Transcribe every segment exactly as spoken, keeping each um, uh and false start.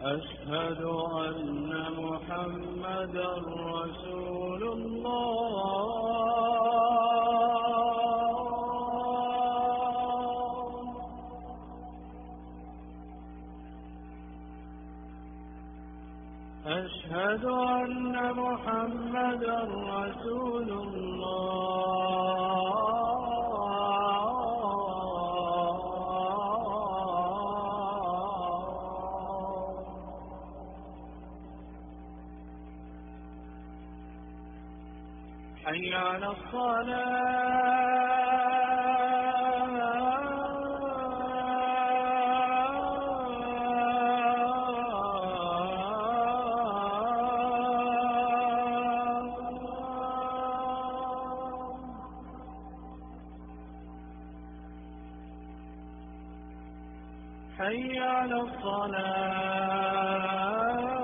أشهد أن محمدا رسول الله. أشهد أن محمدا رسول الله. حي على الصلاة. حي على الصلاة.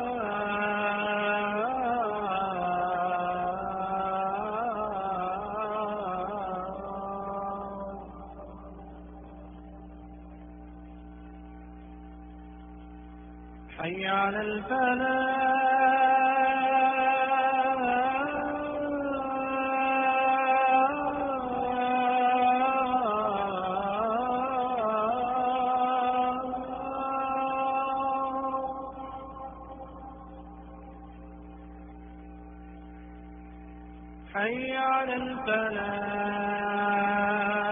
حي على الفلاح. حي على الفلاح.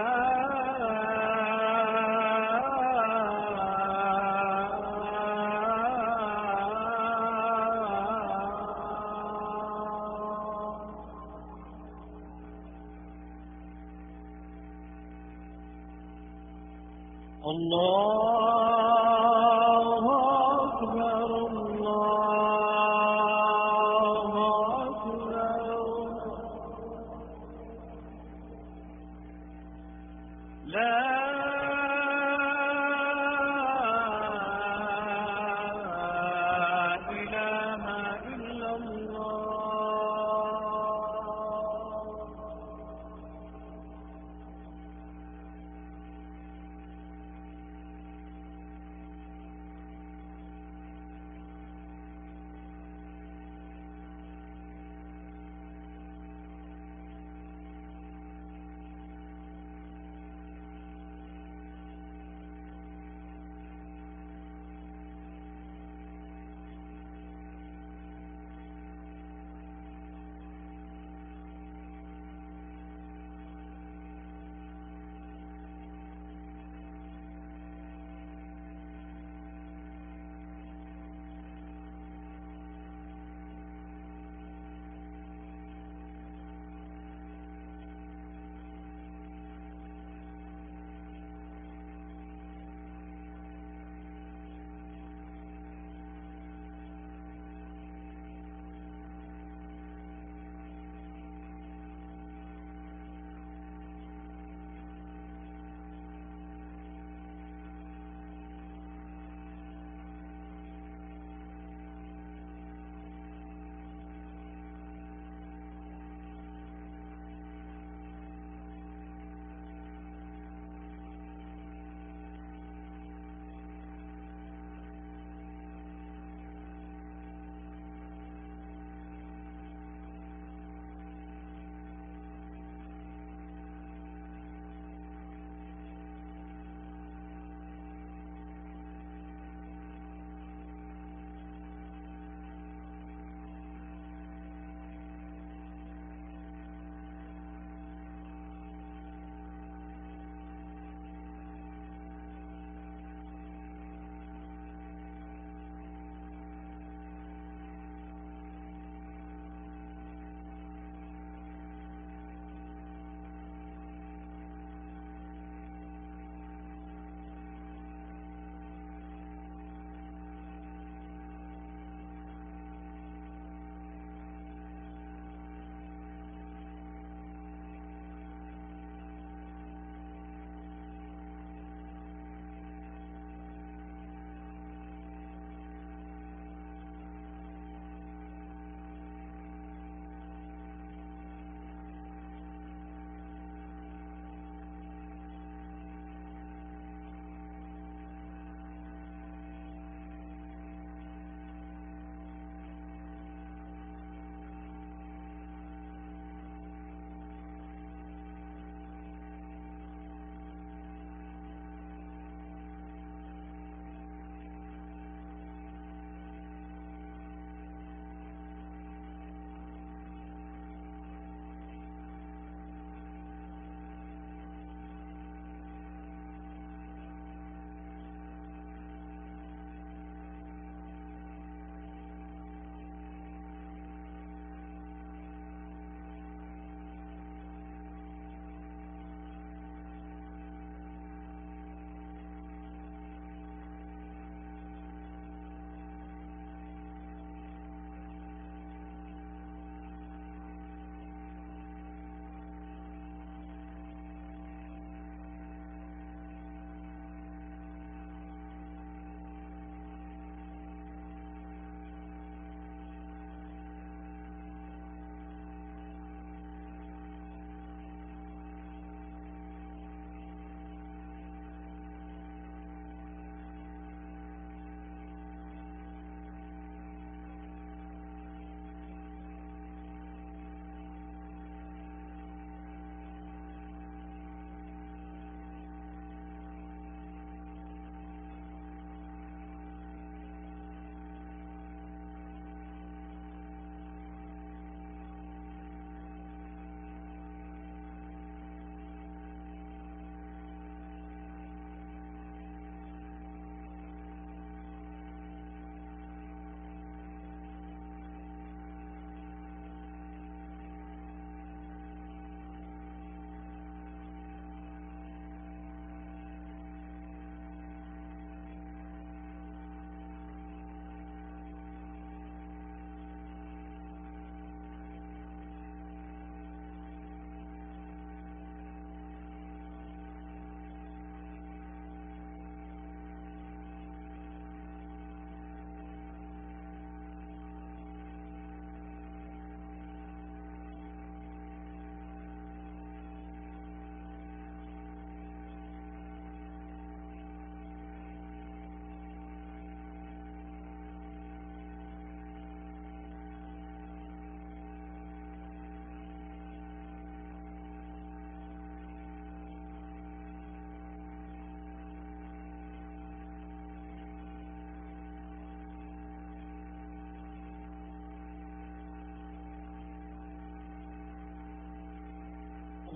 الله أكبر الله أكبر. لا إله إلا الله.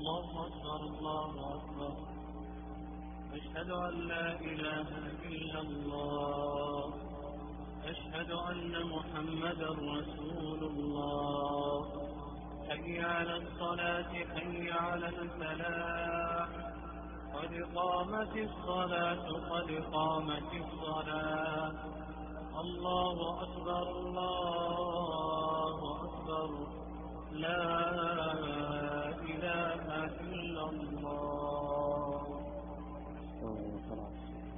الله أكبر الله أكبر. أشهد أن لا إله إلا الله. أشهد أن محمدا رسول الله. حي على الصلاة حي على الفلاح. قد قامت الصلاة قد قامت الصلاة. الله أكبر الله أكبر. لا إله إلا الله. استووا خلاص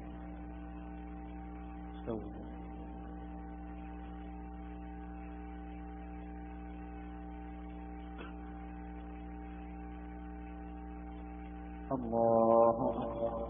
استووا. الله أكبر.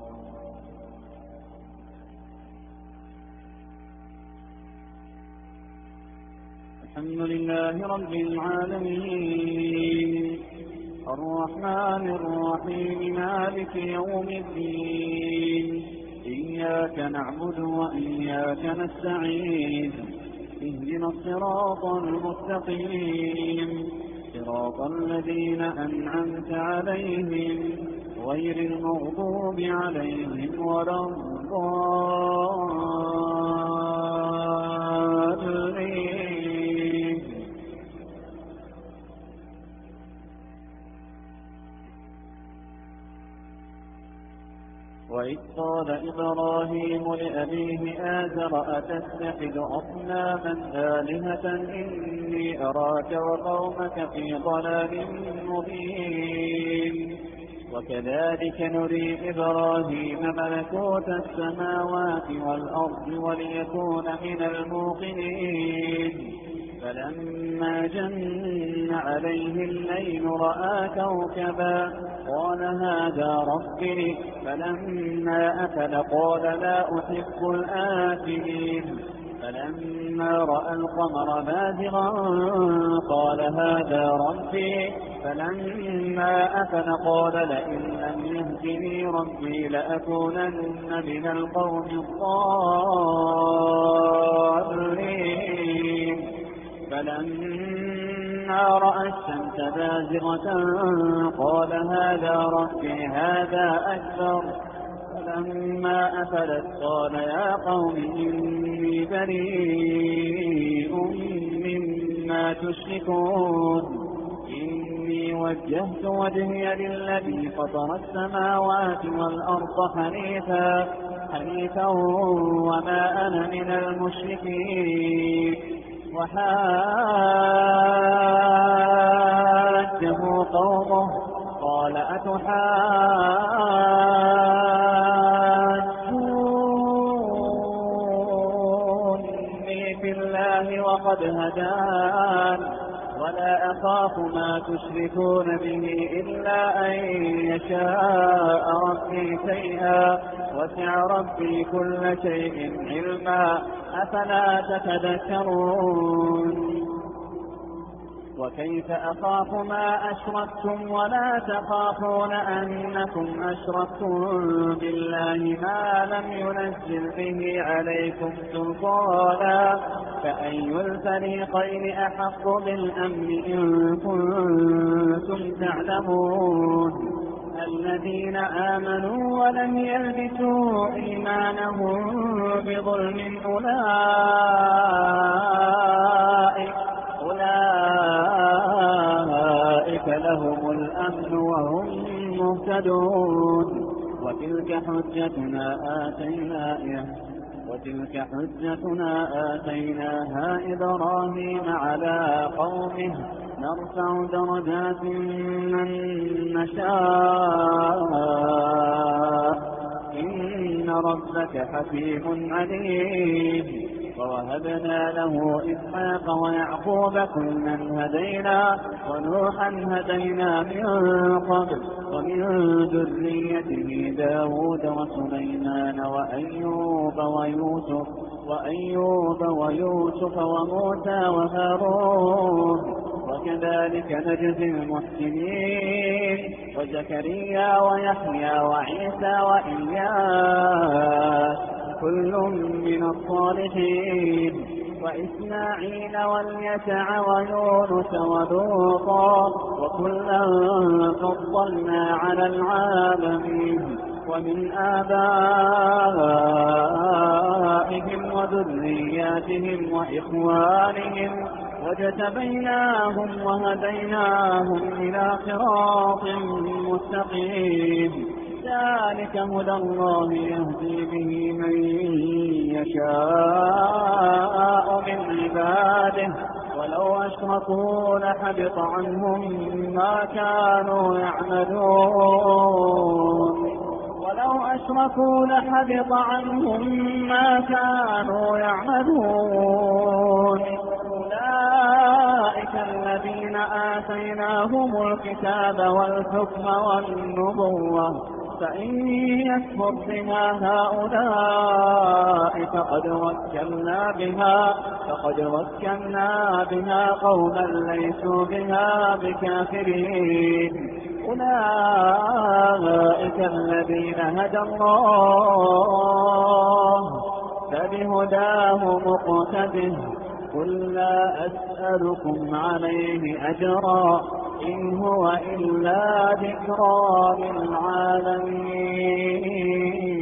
الحمد لله رب العالمين الرحمن الرحيم مالك يوم الدين. إياك نعبد وإياك نستعين. اهدنا الصراط المستقيم صراط الذين أنعمت عليهم غير المغضوب عليهم ولا الضالين. وإذ قال إبراهيم لأبيه آزر أتتخذ أصناما آلهة إني أراك وقومك في ضلال مبين. وكذلك نري إبراهيم ملكوت السماوات والأرض وليكون من الموقنين. فلما جن عليه الليل رأى كوكبا قال هذا ربي. فلما أفل قال لا أحب الآفلين. فلما رأى القمر بازغا قال هذا ربي. فلما أفل قال لئن لم يهدني ربي لأكونن من القوم الضالين. فلما رأى الشمس بازغة قال هذا ربي هذا أكبر. فلما أفلت قال يا قوم إني بريء مما تشركون. إني وجهت وجهي للذي فطر السماوات والأرض حنيفا حنيفا وما أنا من المشركين. وحاجه قومه قال أتحاجوني في الله وقد هدان ولا أخاف ما تشركون به إلا أن يشاء ربي شيئا وسع ربي كل شيء علما أفلا تتذكرون. وكيف أخاف ما أشركتم ولا تخافون أنكم أشركتم بالله ما لم ينزل به عليكم سلطانا. فأي الفريقين أحق بالأمن إن كنتم تعلمون. الذين آمنوا ولم يلبسوا إيمانهم بظلم أولئك أولئك لهم الأمن وهم مهتدون. وتلك حجتنا آتيناها وتلك حجتنا آتيناها إبراهيم على قومه نرفع درجات من نشاء إن ربك حكيم عليم. ووهبنا له إسحاق ويعقوب كلا هدينا ونوحا هدينا من قبل ومن ذريته داود وسليمان وأيوب ويوسف وأيوب ويوسف وموسى وهارون وكذلك نجزي المحسنين. وزكريا ويحيى وعيسى وإياس كل من الصالحين. وإسماعيل واليسع ويونس ولوطا وكلا فضلنا على العالمين ومن آبائهم وذرياتهم وإخوانهم واجتبيناهم وهديناهم إلى صراط مستقيم ذلك هدى الله يهدي به من يشاء من عباده ولو أشركوا لحبط عنهم ما كانوا يعملون ولو أشركوا لحبط عنهم ما كانوا يعملون أولئك الذين آتيناهم الكتاب والحكم والنبوة فإن يكفر بها هؤلاء فقد وكلنا بها فقد وكلنا بها قوما ليسوا بها بكافرين أولئك الذين هدى الله فبهداه مقتده قل لا أسألكم عليه أجرا إن هو إلا ذكرى للعالمين.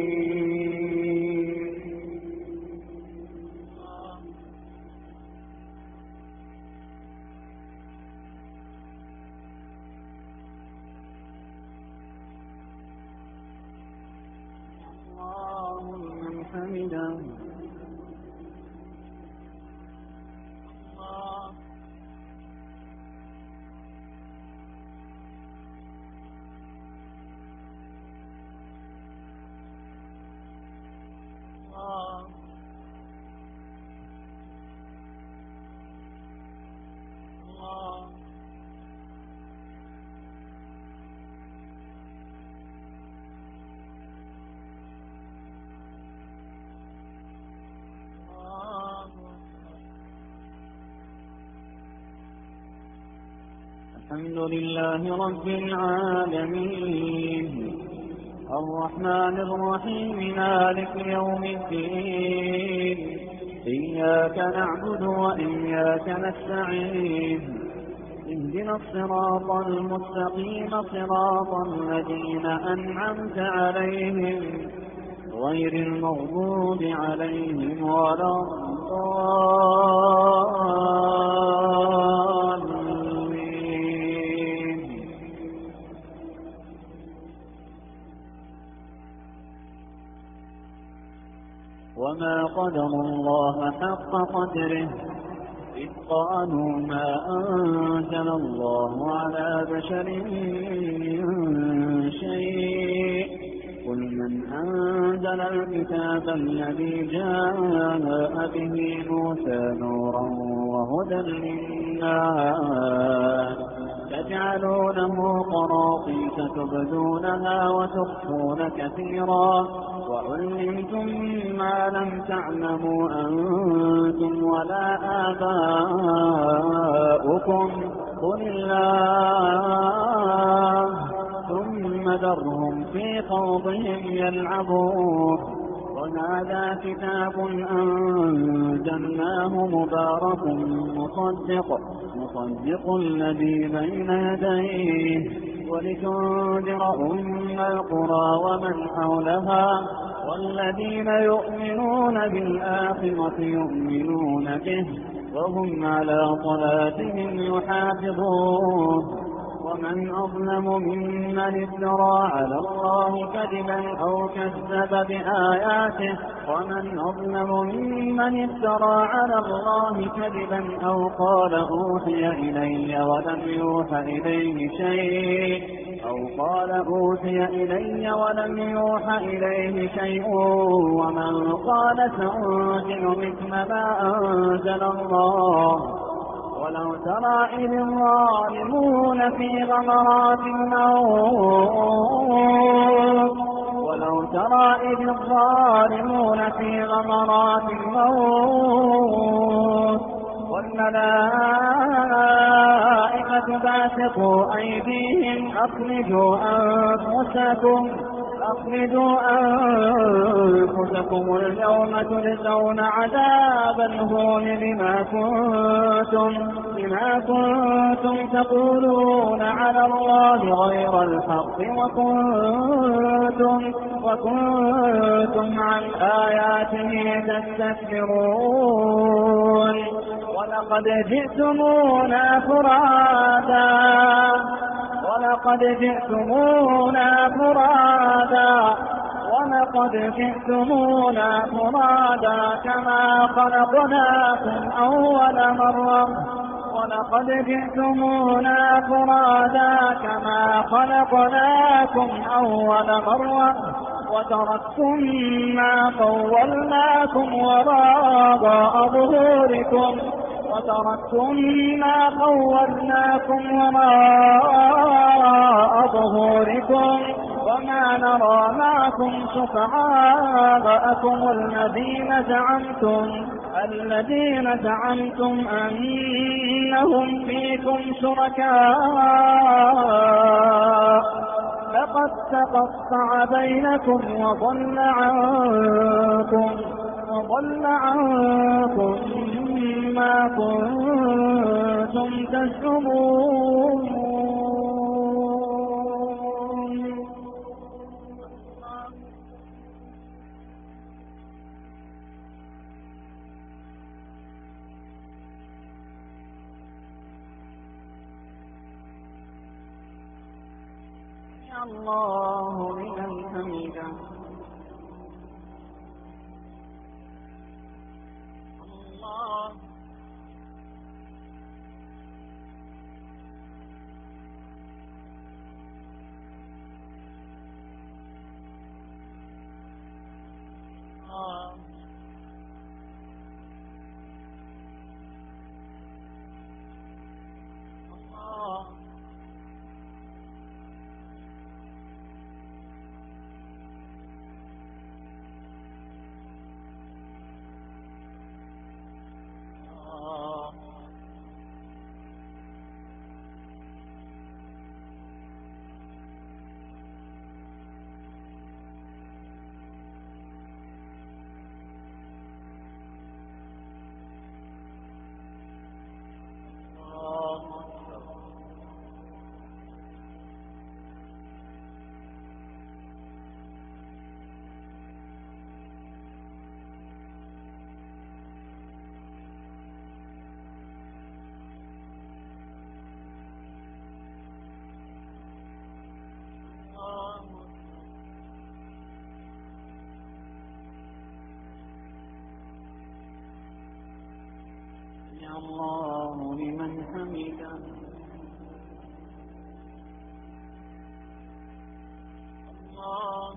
الله من حمده. الحمد لله رب العالمين الرحمن الرحيم مالك يوم الدين إياك نعبد وإياك نستعين اهدنا الصراط المستقيم صراط الذين أنعمت عليهم غير المغضوب عليهم ولا الضالين. وما قدروا الله حق قدره إذ قالوا ما أنزل الله على بشر من شيء قل من أنزل الكتاب الذي جاء به موسى نورا وهدى للناس تجعلونه قراطيس تبدونها وتخفون كثيرا وعلمتم ما لم تعلموا أنتم ولا آباؤكم قل الله ثم ذرهم في خوضهم يلعبون. وهذا كتاب أنزلناه مبارك مصدق مصدق الذي بين يديه ولتنذر أم القرى ومن حولها والذين يؤمنون بالآخرة يؤمنون به وهم على صلاتهم يحافظون. ومن أظلم ممن افترى على الله كذبا أو كذب بآياته ومن أظلم ممن افترى على الله كذبا أو قال أوحي إلي ولم يوحى إليه شيء أو قال أوحي إلي ولم يوحى إليه شيء ومن قال سأنزل مثل ما أنزل الله. ولو ترى إذ الظالمون في غمرات الموت ولو ترى إذ الظالمون في غمرات الموت والملائكة باسطوا أيديهم أخرجوا أنفسكم أخرجوا أنفسكم اليوم تجزون عذاب الهون بما كنتم, بما كنتم تقولون على الله غير الحق وكنتم, وكنتم عن آياته تستكبرون ولقد جئتمونا فرادا ولقد جئتمونا فرادا ولقد جئتمونا فرادا كما خلقناكم أول مرة ولقد جئتمونا فرادا كما خلقناكم أول مرة وتركتم ما خولناكم وراء ظهوركم وتركتم ما خولناكم وراء ظهوركم وما نرى معكم شفعاءكم الذين زعمتم الذين زعمتم أنهم فيكم شركاء لقد تقطع بينكم وضل عنكم وضل عنكم ما كنتم تزعمون. الله لمن حمده. الله الله الله الله لمن حمده. الله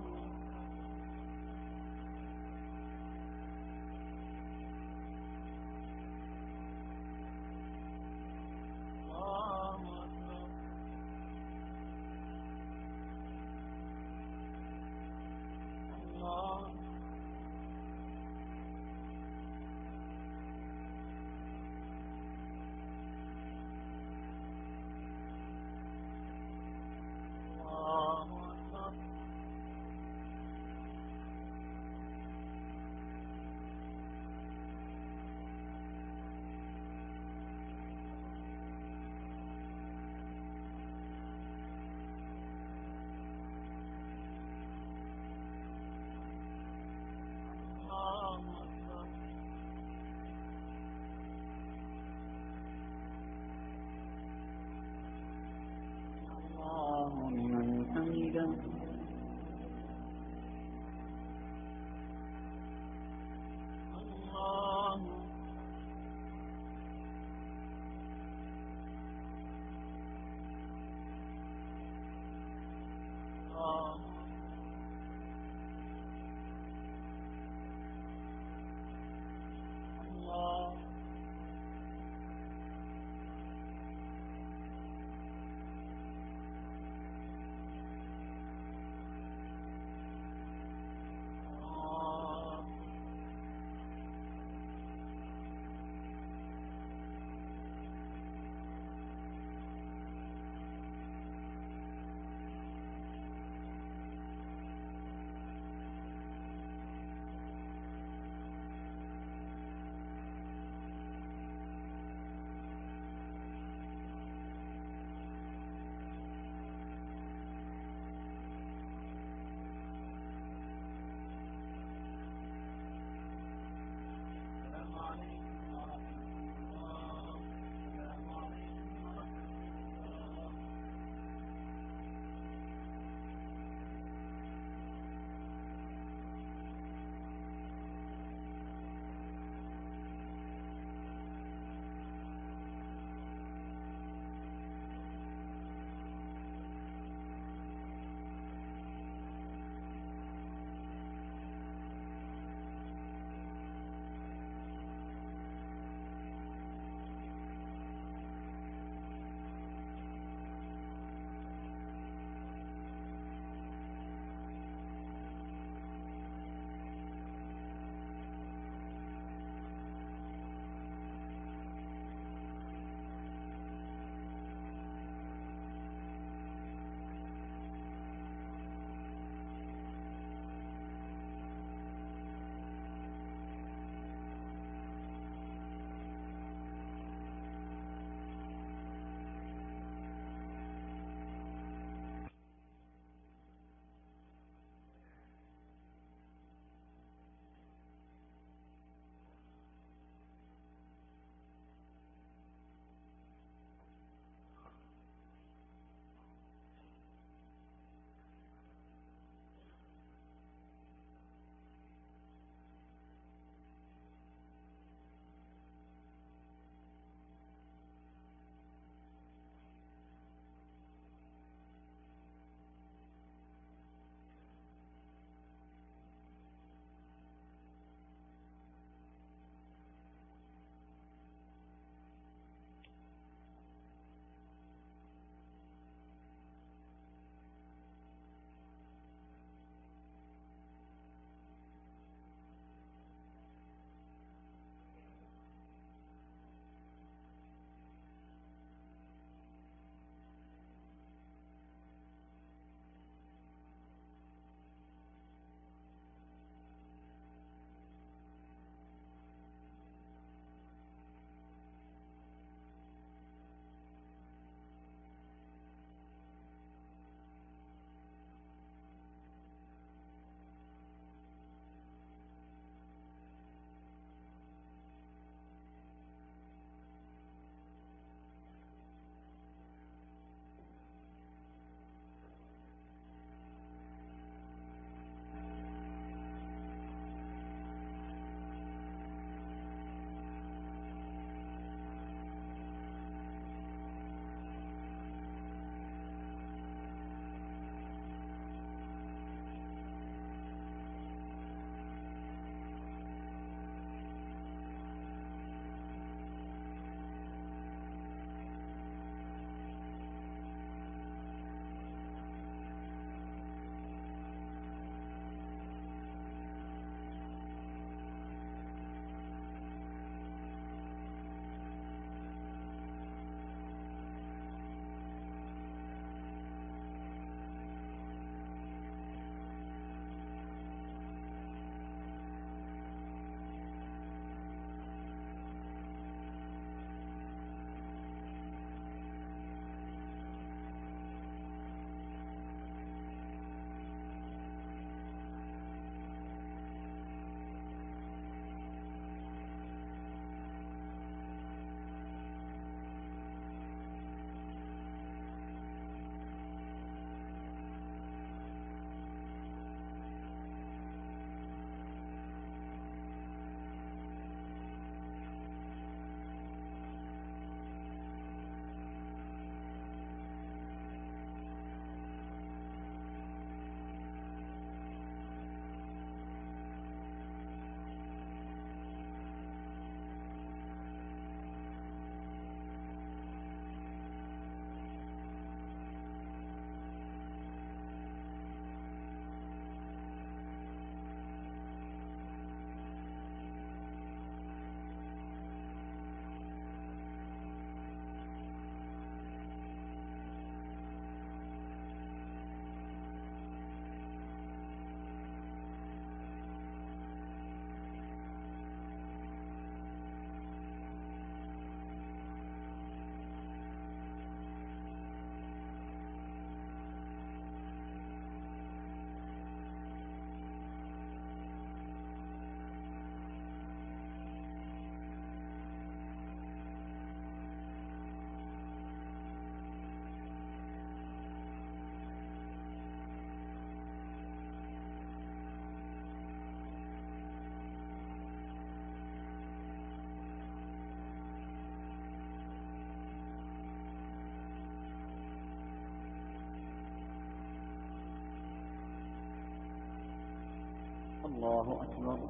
أكبر.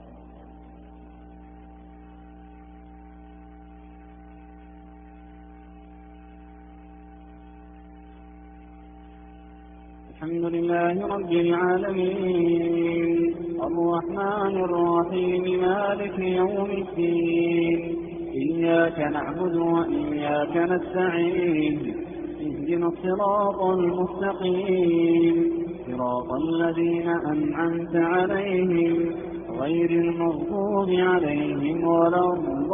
الحمد لله رب العالمين الرحمن الرحيم مالك يوم الدين إياك نعبد وإياك نستعين اهدنا الصراط المستقيم صراط الذين أنعمت عليهم غير المغضوب عليهم ولا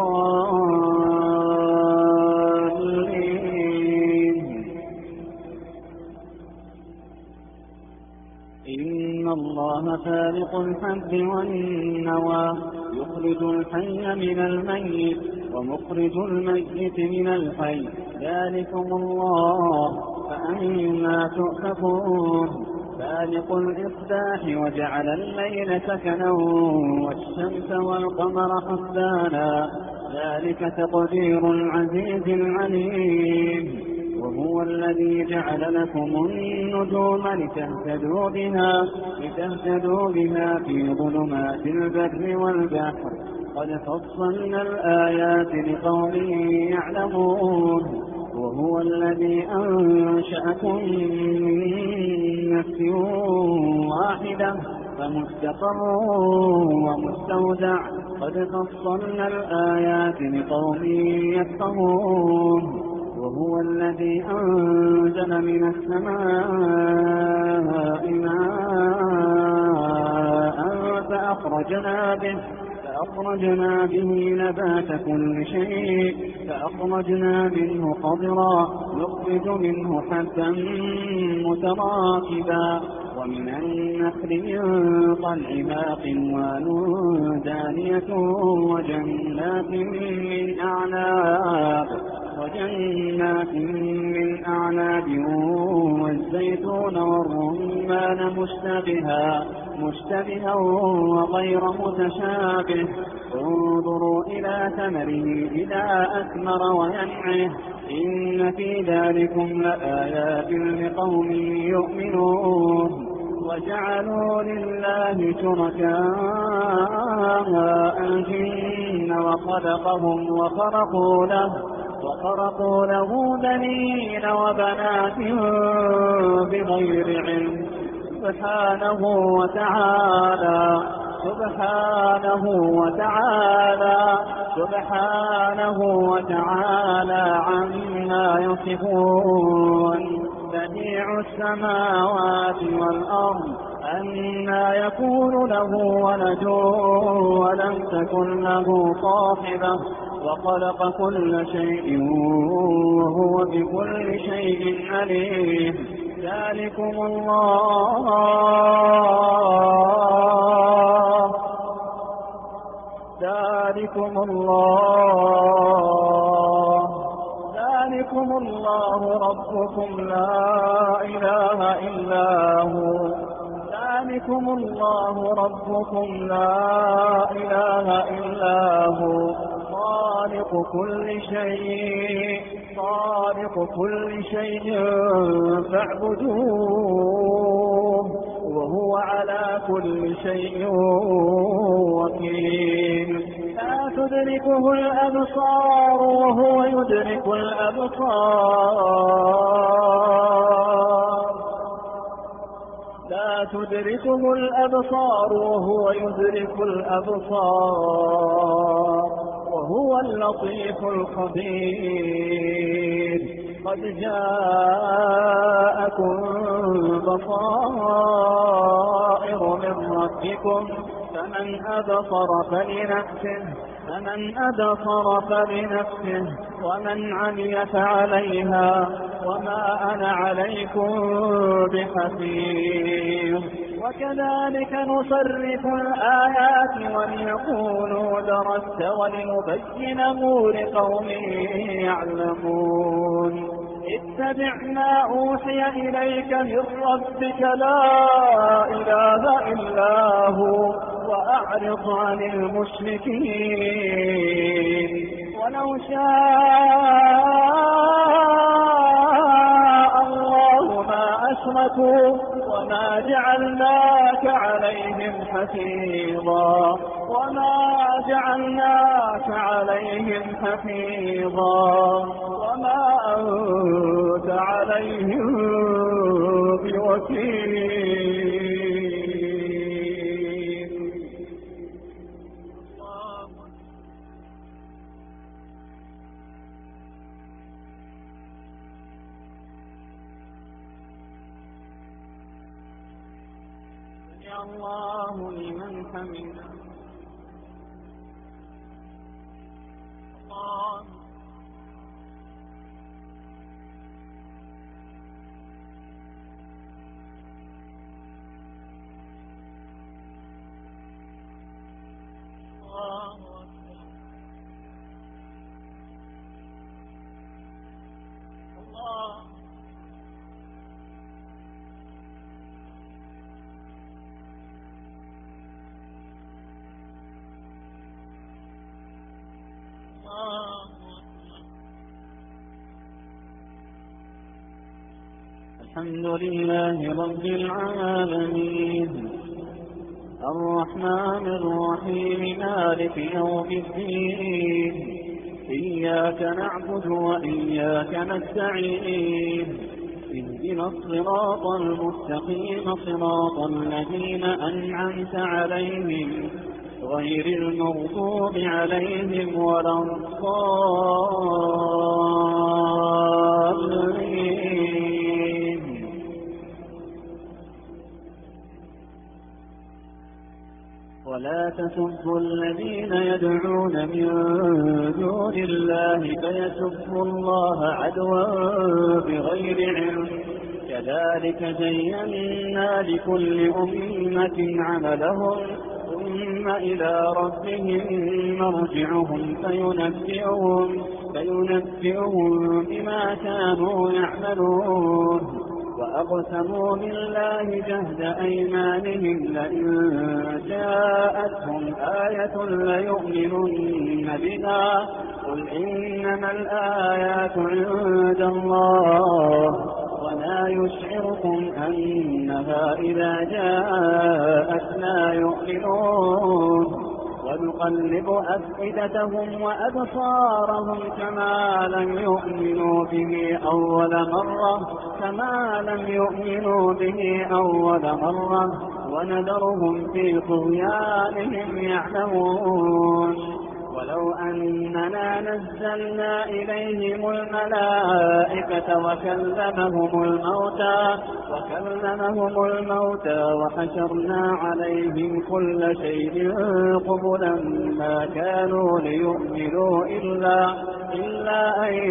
الضالين. إن الله فالق الحب والنوى يخرج الحي من الميت ومخرج الميت من الحي ذلكم الله فأنا تؤفكون. فالق الإصباح وجعل الليل سكنا والشمس والقمر حسبانا ذلك تقدير العزيز العليم. وهو الذي جعل لكم النجوم لتهتدوا بها لتهتدوا بها في ظلمات البر والبحر قد فصلنا الآيات لقوم يعلمون. وهو الذي أنشأكم من نفس واحدة فمستقر ومستودع قد فصلنا الآيات لقوم يفقهون. وهو الذي أنزل من السماء ماء فأخرجنا به فأخرجنا به نبات كل شيء فأخرجنا منه خضرا نخرج منه حبا متراكبا ومن النخل من طلعها قنوان دانية وجنات من أعناب وجنات من أعناب والزيتون والرمان مشتبها مشتبها وغير متشابه انظروا إلى ثمره إذا أثمر وينعه إن في ذلكم لآيات لقوم يؤمنون. وجعلوا لله شركاء الجن وخلقهم وخرقوا له وخرقوا له بنين وبنات بغير علم سبحانه وتعالى سبحانه وتعالى سبحانه وتعالى عما يصفون. بديع السماوات والأرض أنى يكون له ولد ولم تكن له صاحبة وخلق كل شيء وهو بكل شيء عليم. ذلكم الله ذلكم الله ذلكم الله ربكم لا إله إلا هو ذلكم الله ربكم لا إله إلا هو خالق كل شيء خالق كل شيء فاعبدوه وهو على كل شيء وكيل. لا تدركه الأبصار وهو يدرك الأبصار لا تدركه الأبصار وهو يدرك الأبصار وهو اللطيف الخبير. قد جاءكم بصائر من ربكم فمن أبصر فلنفسه فمن أبصر فلنفسه ومن عمي فعليها وما أنا عليكم بحفيظ. وكذلك نصرف الآيات وليقولوا درست ولنبينه لقوم يعلمون. اتبع ما أوحي إليك من ربك لا إله إلا هو وأعرض عن المشركين. ولو شاء الله ما أشركوا وما جعلناك عليهم عليهم حفيظا وما جعلناك عليهم حفيظا وما أنت عليهم بوكيل. الله لمن حمده. الله الله الله الحمد لله رب العالمين الرحمن الرحيم مالك يوم الدين إياك نعبد وإياك نستعين اهدنا الصراط المستقيم صراط الذين أنعمت عليهم غير المغضوب عليهم ولا الضالين. ولا تسبوا الذين يدعون من دون الله فيسبوا الله عدوا بغير علم كذلك زينا لكل أمة عملهم ثم إلى ربهم مرجعهم فينبئهم, فينبئهم بما كانوا يعملون. وأقسموا بالله جهد أيمانهم لئن جاءتهم آية ليؤمنن بها قل إنما الآيات عند الله ولا يشعركم أنها إذا جاءت لا يؤمنون. ونقلب أفئدتهم وأبصارهم كما لم يؤمنوا به أول مرة كما لم يؤمنوا به أول مرة ونذرهم في طغيانهم يعلمون. ولو أننا نزلنا إليهم الملائكة وكلمهم الموتى وكلمهم الموتى وحشرنا عليهم كل شيء قبلا ما كانوا ليؤمنوا إلا, إلا أن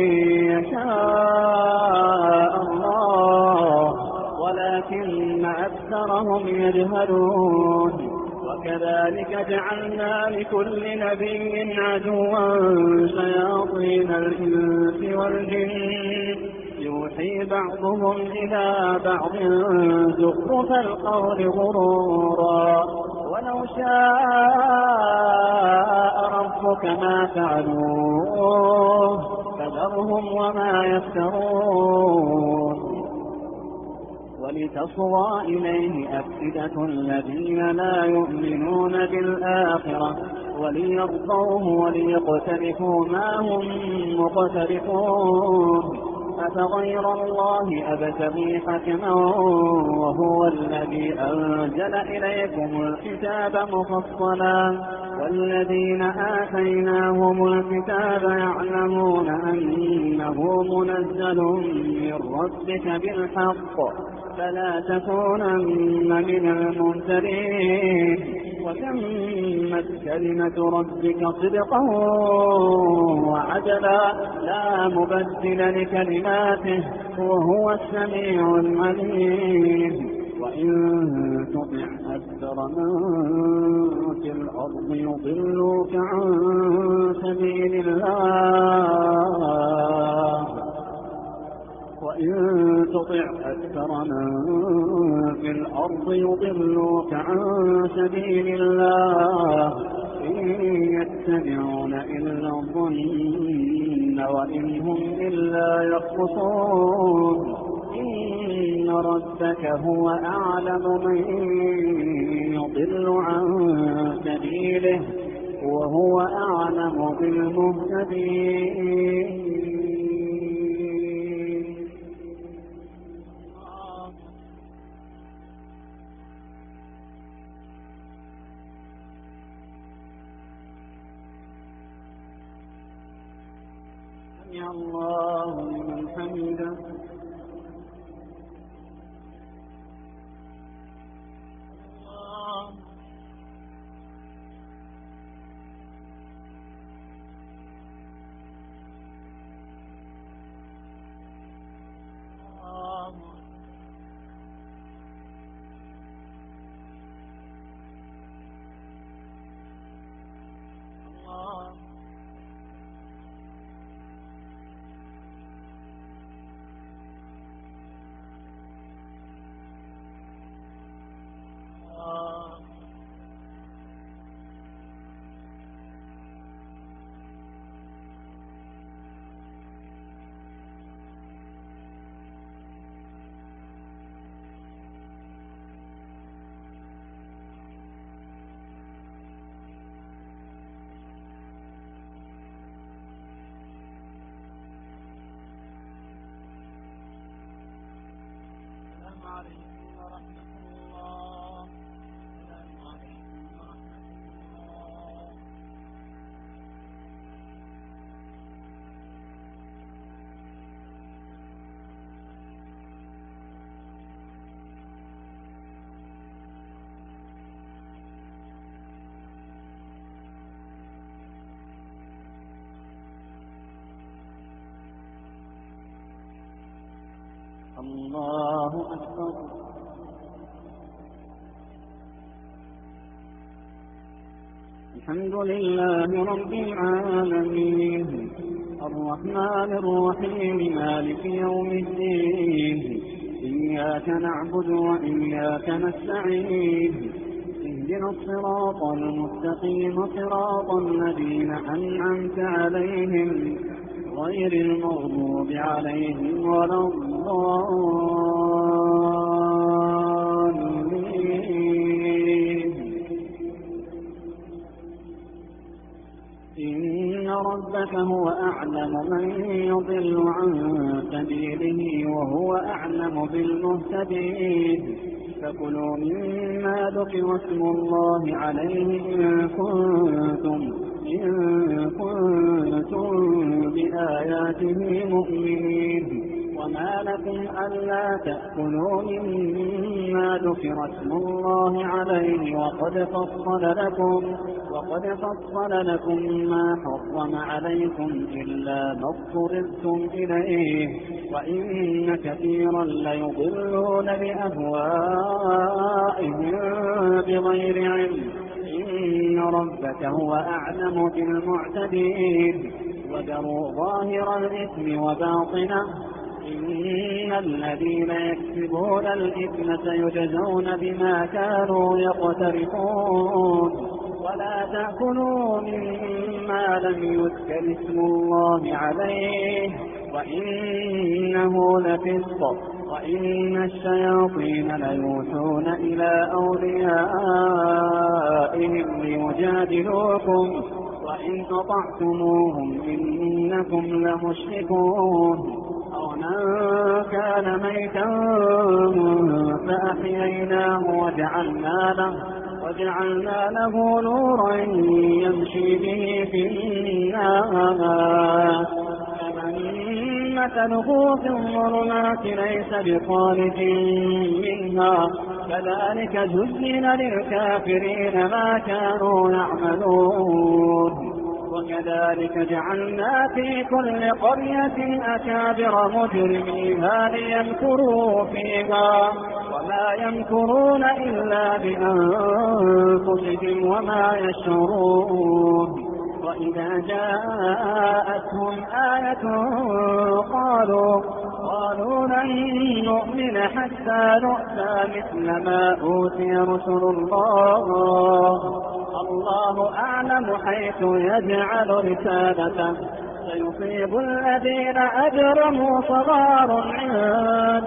يشاء الله ولكن أكثرهم يجهلون. وكذلك جعلنا لكل نبي عدوا شياطين الإنس والجن يوحي بعضهم إلى بعض زخرف القول غرورا ولو شاء ربك ما فعلوه فذرهم وما يفترون. ولتصغى إليه أفئدة الذين لا يؤمنون بالآخرة وليرضوه وليقترفوا ما هم مقترفون. أفغير الله أبتغي حكما وهو الذي أنزل إليكم الكتاب مفصلا والذين آتيناهم الكتاب يعلمون أنه منزل من ربك بالحق فلا تكونن من الممترين. وتمت كلمة ربك صدقا وعدلا لا مبدل لكلماته وهو السميع العليم. وإن تطع أكثر من في الأرض يضلوك عن سبيل الله وإن تطع أكثر من في الأرض يضلوك عن سبيل الله إن يتبعون إلا الظن وإن هم إلا يخرصون. إن ربك هو أعلم من يضل عن سبيله وهو أعلم بالمهتدين. سمع الله لمن حمده. السلام عليكم ورحمة الله. السلام عليكم ورحمة الله. الله أكبر. الحمد لله رب العالمين الرحمن الرحيم مالك يوم الدين إياك نعبد وإياك نستعين اهدنا الصراط المستقيم صراط الذين أنعمت عليهم غير المغضوب عليهم ولا الضالين. إن ربك هو أعلم من يضل عن سبيله وهو أعلم بالمهتدين. فكلوا مما ذكر اسم الله عليه إن كنتم إن كنتم بآياته مؤمنين. وما لكم ألا تأكلوا مما ذكر اسم الله عليه وقد فصل لكم وقد فصل لكم ما حرم عليكم إلا ما اضطررتم إليه وإن كثيرا ليضلون بأهوائهم بغير علم. إن ربك هو أعلم بالمعتدين. وذروا ظاهر الإثم وباطنه إن الذين يكسبون الإثم سيجزون بما كانوا يقترفون. ولا تأكلوا مما لم يذكر اسم الله عليه وإنه لفسق وإن الشياطين ليوحون إلى أوليائهم ليجادلوكم وإن أطعتموهم إنكم لمشركون. أو من كان ميتا فأحييناه وجعلنا له وجعلنا له نورا يمشي به في الناس كمن مثله في الظلمات ليس بخارج منها كذلك زين للكافرين ما كانوا يعملون. وكذلك جعلنا في كل قرية أكابر مجرميها ليمكروا فيها وما يمكرون إلا بأنفسهم وما يشعرون. وإذا جاءتهم آية قالوا قالوا لن نؤمن حتى نؤتى مثل ما أوتي رسل الله الله أعلم حيث يجعل رسالته سيصيب الذين أجرموا صغار عند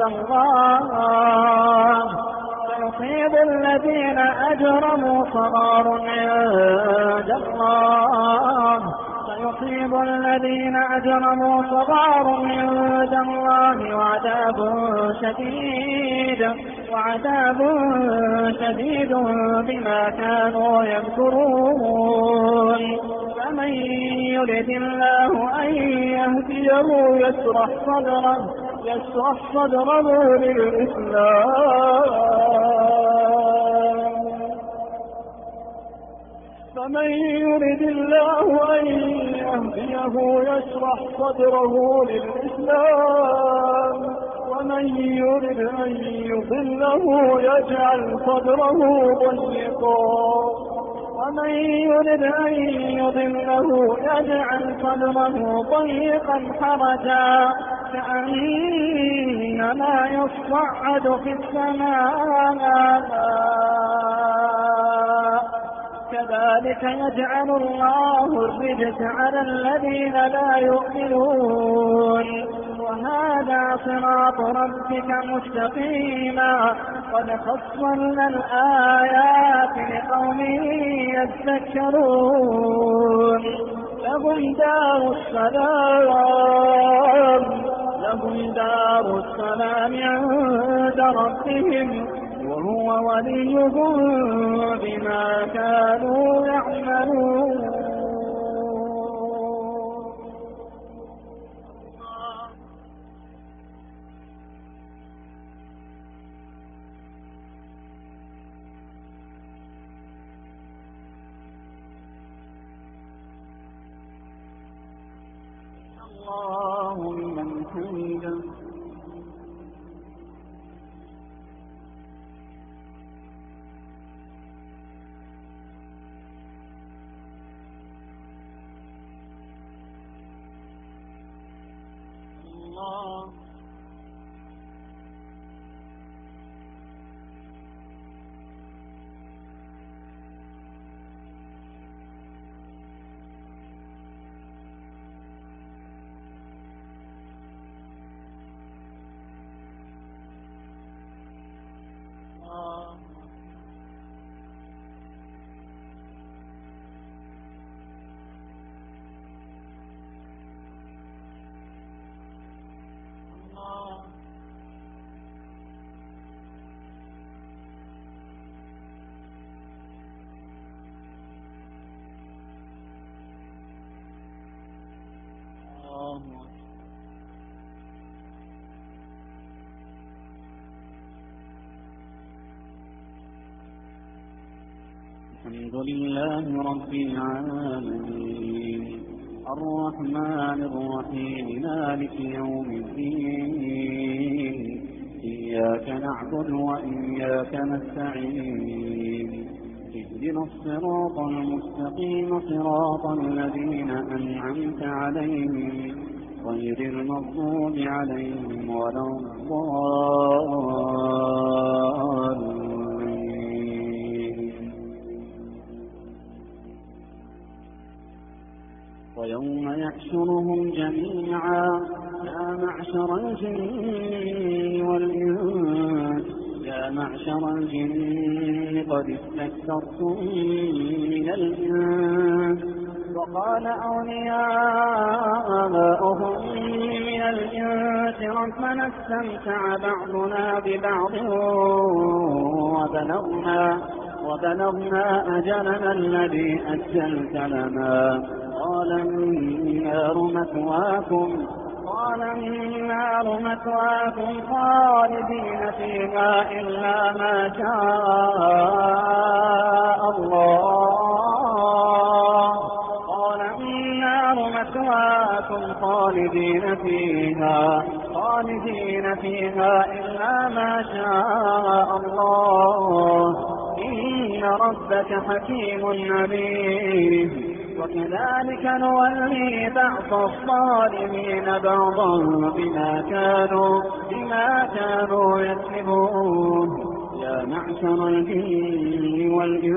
الله سيصيب الذين أجرموا صغار عند الله سيصيب الذين أجرموا صغار عند الله وعذاب شديد وعذاب شديد بما كانوا يمكرون. فمن يرد الله أن يهديه يشرح صدره يشرح صدره للإسلام فمن يرد الله أن يهديه يشرح صدره للإسلام ومن يرد أن يضله يجعل صدره ضيقا ومن يرد أن يضله يجعل صدره ضيقا حرجا كأنما يصعد في السماء كذلك يجعل الله الرجس على الذين لا يؤمنون. وهذا صراط ربك مستقيما قد فصلنا الآيات لقوم يذكرون. لهم دار السلام لهم دار السلام عند ربهم وهو وليهم بما كانوا يعملون. الله لمن حمده. الله الحمد لله رب العالمين الرحمن الرحيم مالك يوم الدين إياك نعبد وإياك نستعين اهدنا الصراط المستقيم صراط الذين أنعمت عليهم غير المغضوب عليهم ولا الضالين. ويوم يحشرهم جميعا يا معشر الجن والإنس يا معشر الجن قد استكثرتم من الإنس وقال أولياؤهم من الإنس ربنا استمتع بعضنا ببعض وبلغنا وبلغنا أجلنا الذي أجلت لنا قال النار مثواكم قال النار مثواكم خالدين فيها إلا ما شاء الله قال النار مثواكم خالدين فيها خالدين فيها إلا ما شاء الله إن ربك حكيم عليم. وكذلك نولي بعض الظالمين بعضا بما كانوا بما كانوا يكسبون. يا معشر الجن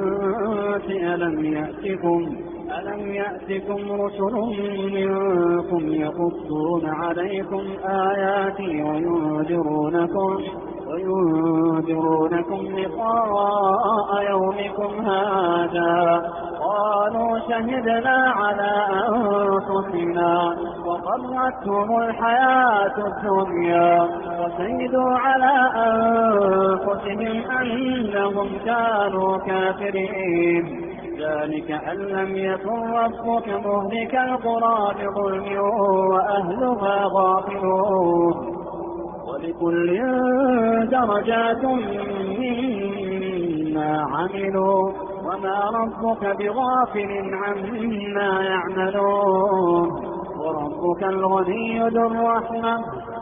والإنس ألم يأتكم ألم يأتكم رسل منكم يقصون عليكم آياتي وينذرونكم وينذرونكم لقاء يومكم هذا قالوا شهدنا على أنفسنا وغرتهم الحياة الدنيا وشهدوا على أنفسهم أنهم كانوا كافرين ذلك أن لم يكن ربك مهلك القرى بظلم وأهلها غافلون ولكل درجات مما عملوا وما ربك بغافل عما يعملون وربك الغني ذو الرحمة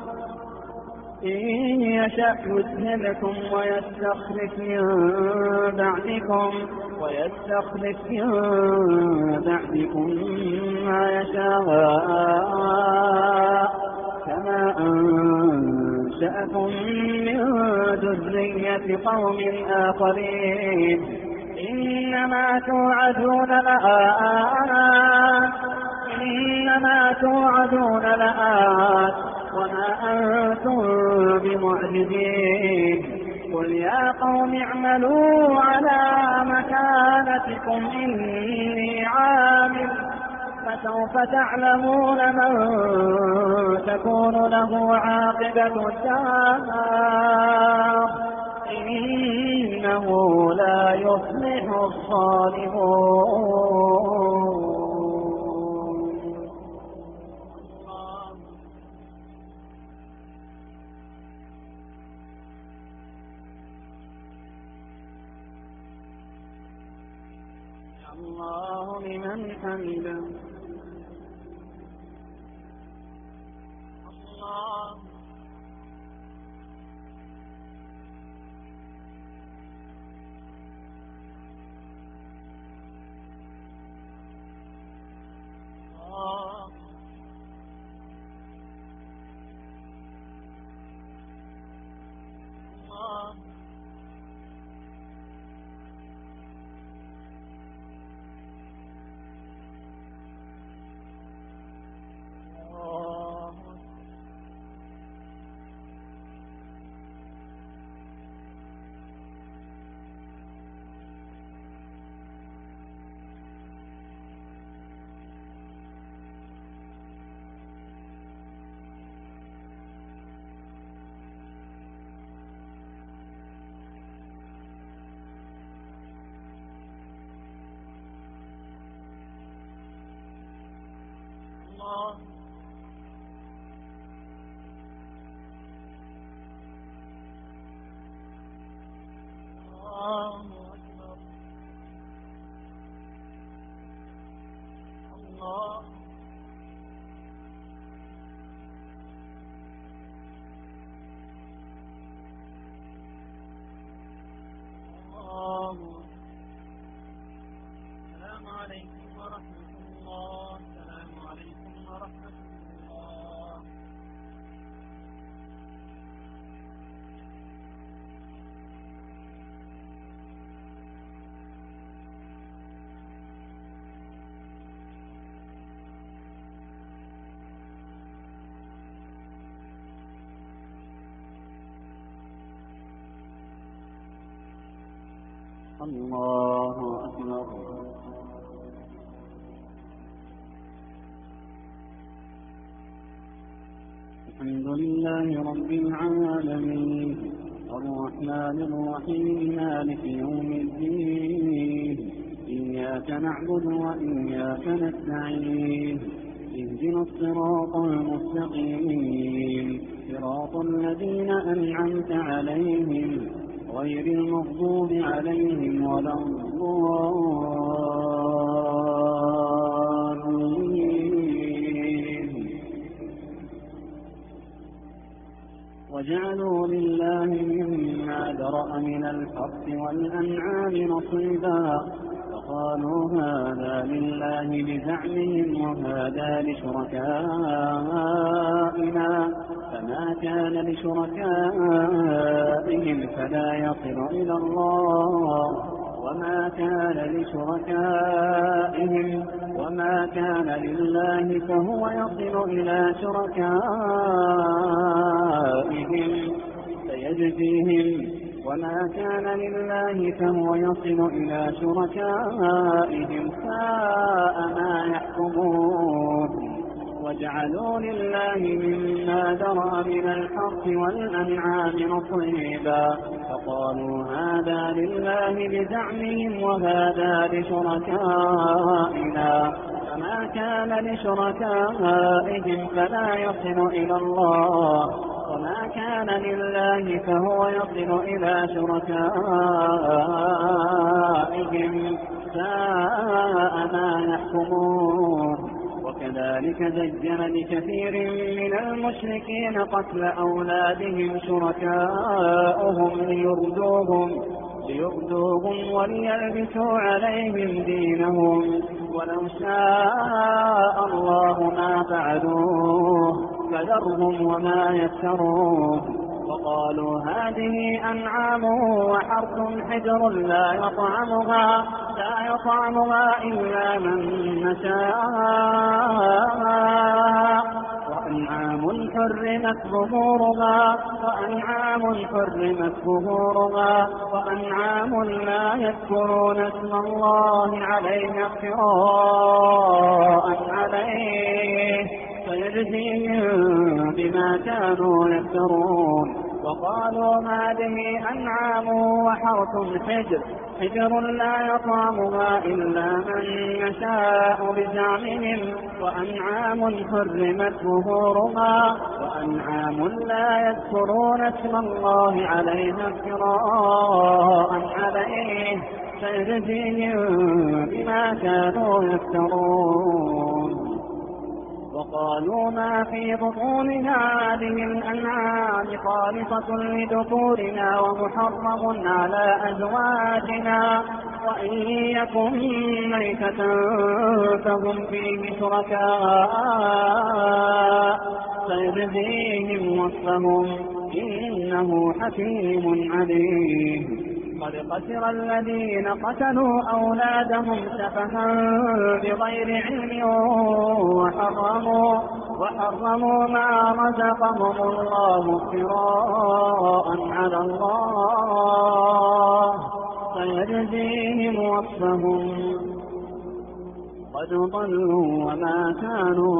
إن يشأ يذهبكم ويستخلف من بعدكم ويستخلف من بعدكم ما يشاء كما أنشأكم من ذرية قوم آخرين إنما توعدون لآت إنما توعدون لآت وما أنتم بمعجزين قل يا قوم اعملوا على مكانتكم إني عامل فسوف تعلمون من تكون له عاقبة الدار إنه لا يفلح الظالمون. الله لمن حمده. الله الله الله الله الله الله السلام عليكم ورحمة الله. السلام عليكم ورحمة الله. الله أكبر. الحمد لله رب العالمين الرحمن الرحيم مالك يوم الدين إياك نعبد وإياك نستعين اهدنا الصراط المستقيم صراط الذين أنعمت عليهم غير المغضوب عليهم ولا الضالين. وجعلوا لله مما ذرأ من الحرث والأنعام نصيبا فقالوا هذا لله بزعمهم وهذا لشركائنا فما كان لشركائهم فلا يصل إلى الله وما كان لشركائهم وما كان لله فهو يصل إلى شركائهم فيجزيهم وما كان لله فهو يصل إلى شركائهم ساء ما يحكمون وجعلوا لله مما ذرأ من الحرث والأنعام نصيبا فقالوا هذا لله بزعمهم وهذا لشركائنا فما كان لشركائهم فلا يصل إلى الله وما كان لله فهو يصل إلى شركائهم ساء ما يحكمون وكذلك زين لكثير من المشركين قتل أولادهم شركاؤهم ليردوهم, ليردوهم وليلبسوا عليهم دينهم ولو شاء الله ما فعلوه فذرهم وما يفترون وقالوا هذه أنعام وحرث حجر لا يطعمها لا يطعمها إلا من نشاء وأنعام حرمت ظهورها وأنعام حرمت ظهورها وأنعام لا يذكرون اسم الله عليها افتراء عليه فيجزيهم بما كانوا يفترون وقالوا هذه أنعام وحرث حجر حجر لا يطعمها إلا من يشاء بزعمهم وأنعام حرمت ظهورها وأنعام لا يذكرون اسم الله عليها افتراء عليه فيجزيهم بما كانوا يفترون وقالوا ما في بطون هذه الأنعام خالصة لذكورنا ومحرم على أزواجنا وإن يكن ميتة فهم فيه شركاء فيجزيهم وصفهم إنه حكيم عليم قد خسر الذين قتلوا أولادهم سفها بغير علم وحرموا, وحرموا ما رزقهم الله افتراء على الله فيجزيهم وصفهم قد ضلوا وما كانوا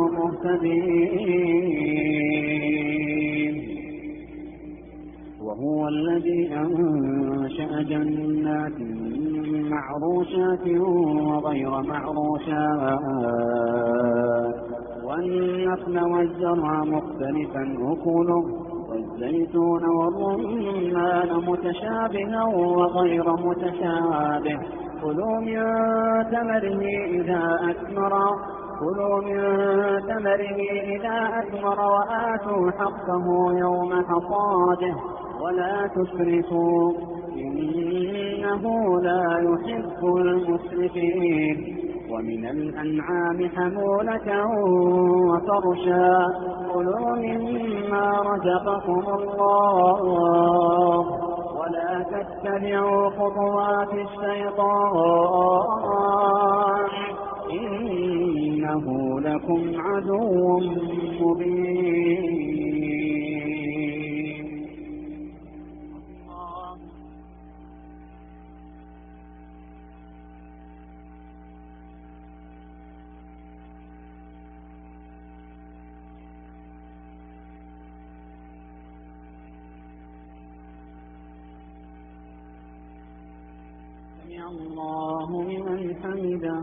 مهتدين وهو الذي أنشأ جنات معروشات وغير معروشات والنخل والزرع مختلفا أكله والزيتون والرمان متشابها وغير متشابه كلوا من ثمره إذا أثمر كلوا من ثمره إذا أثمر وآتوا حقه يوم حصاده ولا تسرفوا إنه لا يحب المسرفين ومن الأنعام حمولة وفرشا كلوا مما رزقكم الله ولا تتبعوا خطوات الشيطان إنه لكم عدو مبين سمع الله لمن حمده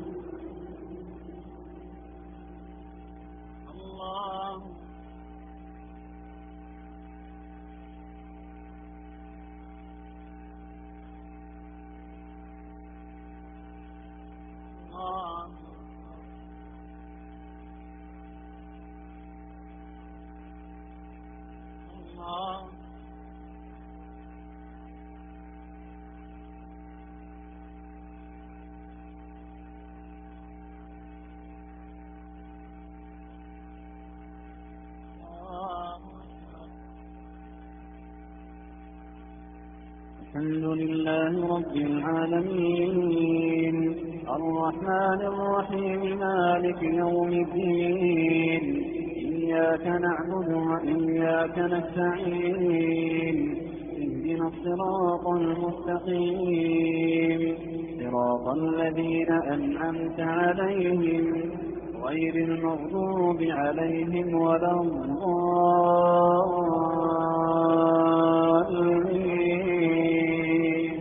الله الله الله الحمد لله رب العالمين الرحمن الرحيم مالك يوم الدين إياك نعبد وإياك نستعين اهدنا الصراط المستقيم صراط الذين أنعمت عليهم غير المغضوب عليهم ولا الضالين.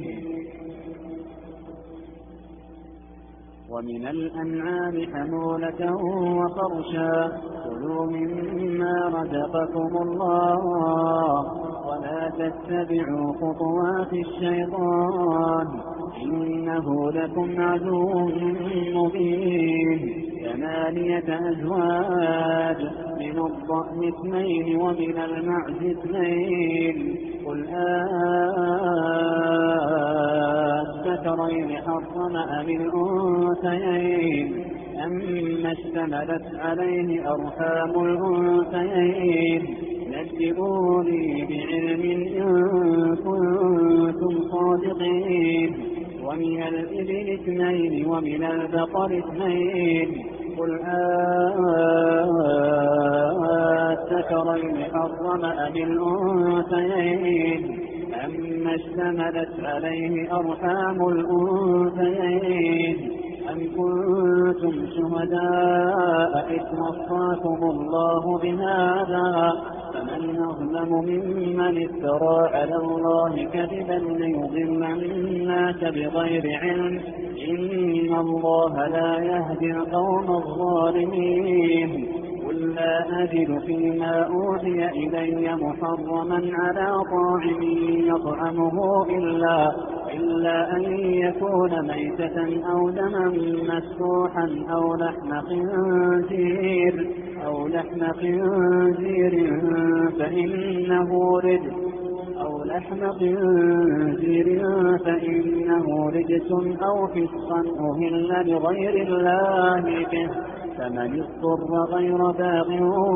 ومن الأنعام حمولة وفرشا كلوا مما رزقكم الله ولا تتبعوا خطوات الشيطان إنه لكم عدو مبين. ثمانية أزواج من الضأن اثنين ومن المعز اثنين قل أذكرين حرم أم الأنثيين أما اشتملت عليه أرحام الأنثيين نبئوني بعلم إن كنتم صادقين. ومن الإبل اثنين ومن البقر اثنين قل أذكرين حرم أم الأنثيين أما اشتملت عليه أرحام الأنثيين أم كنتم شهداء إذ وصاكم الله بهذا فمن أظلم ممن افترى على الله كذبا ليضل الناس بغير علم إن الله لا يهدي القوم الظالمين. قل لا أجد فيما أوحي إلي محرما على طاعم يطعمه إلا إلا أن يكون ميتة أو دما مسفوحا أو لحم خنزير أو لحم خنزير فإنه رجس أو لحم خنزير فإنه رجس أو فسقا أهل لغير الله به فمن اضطر غير باغ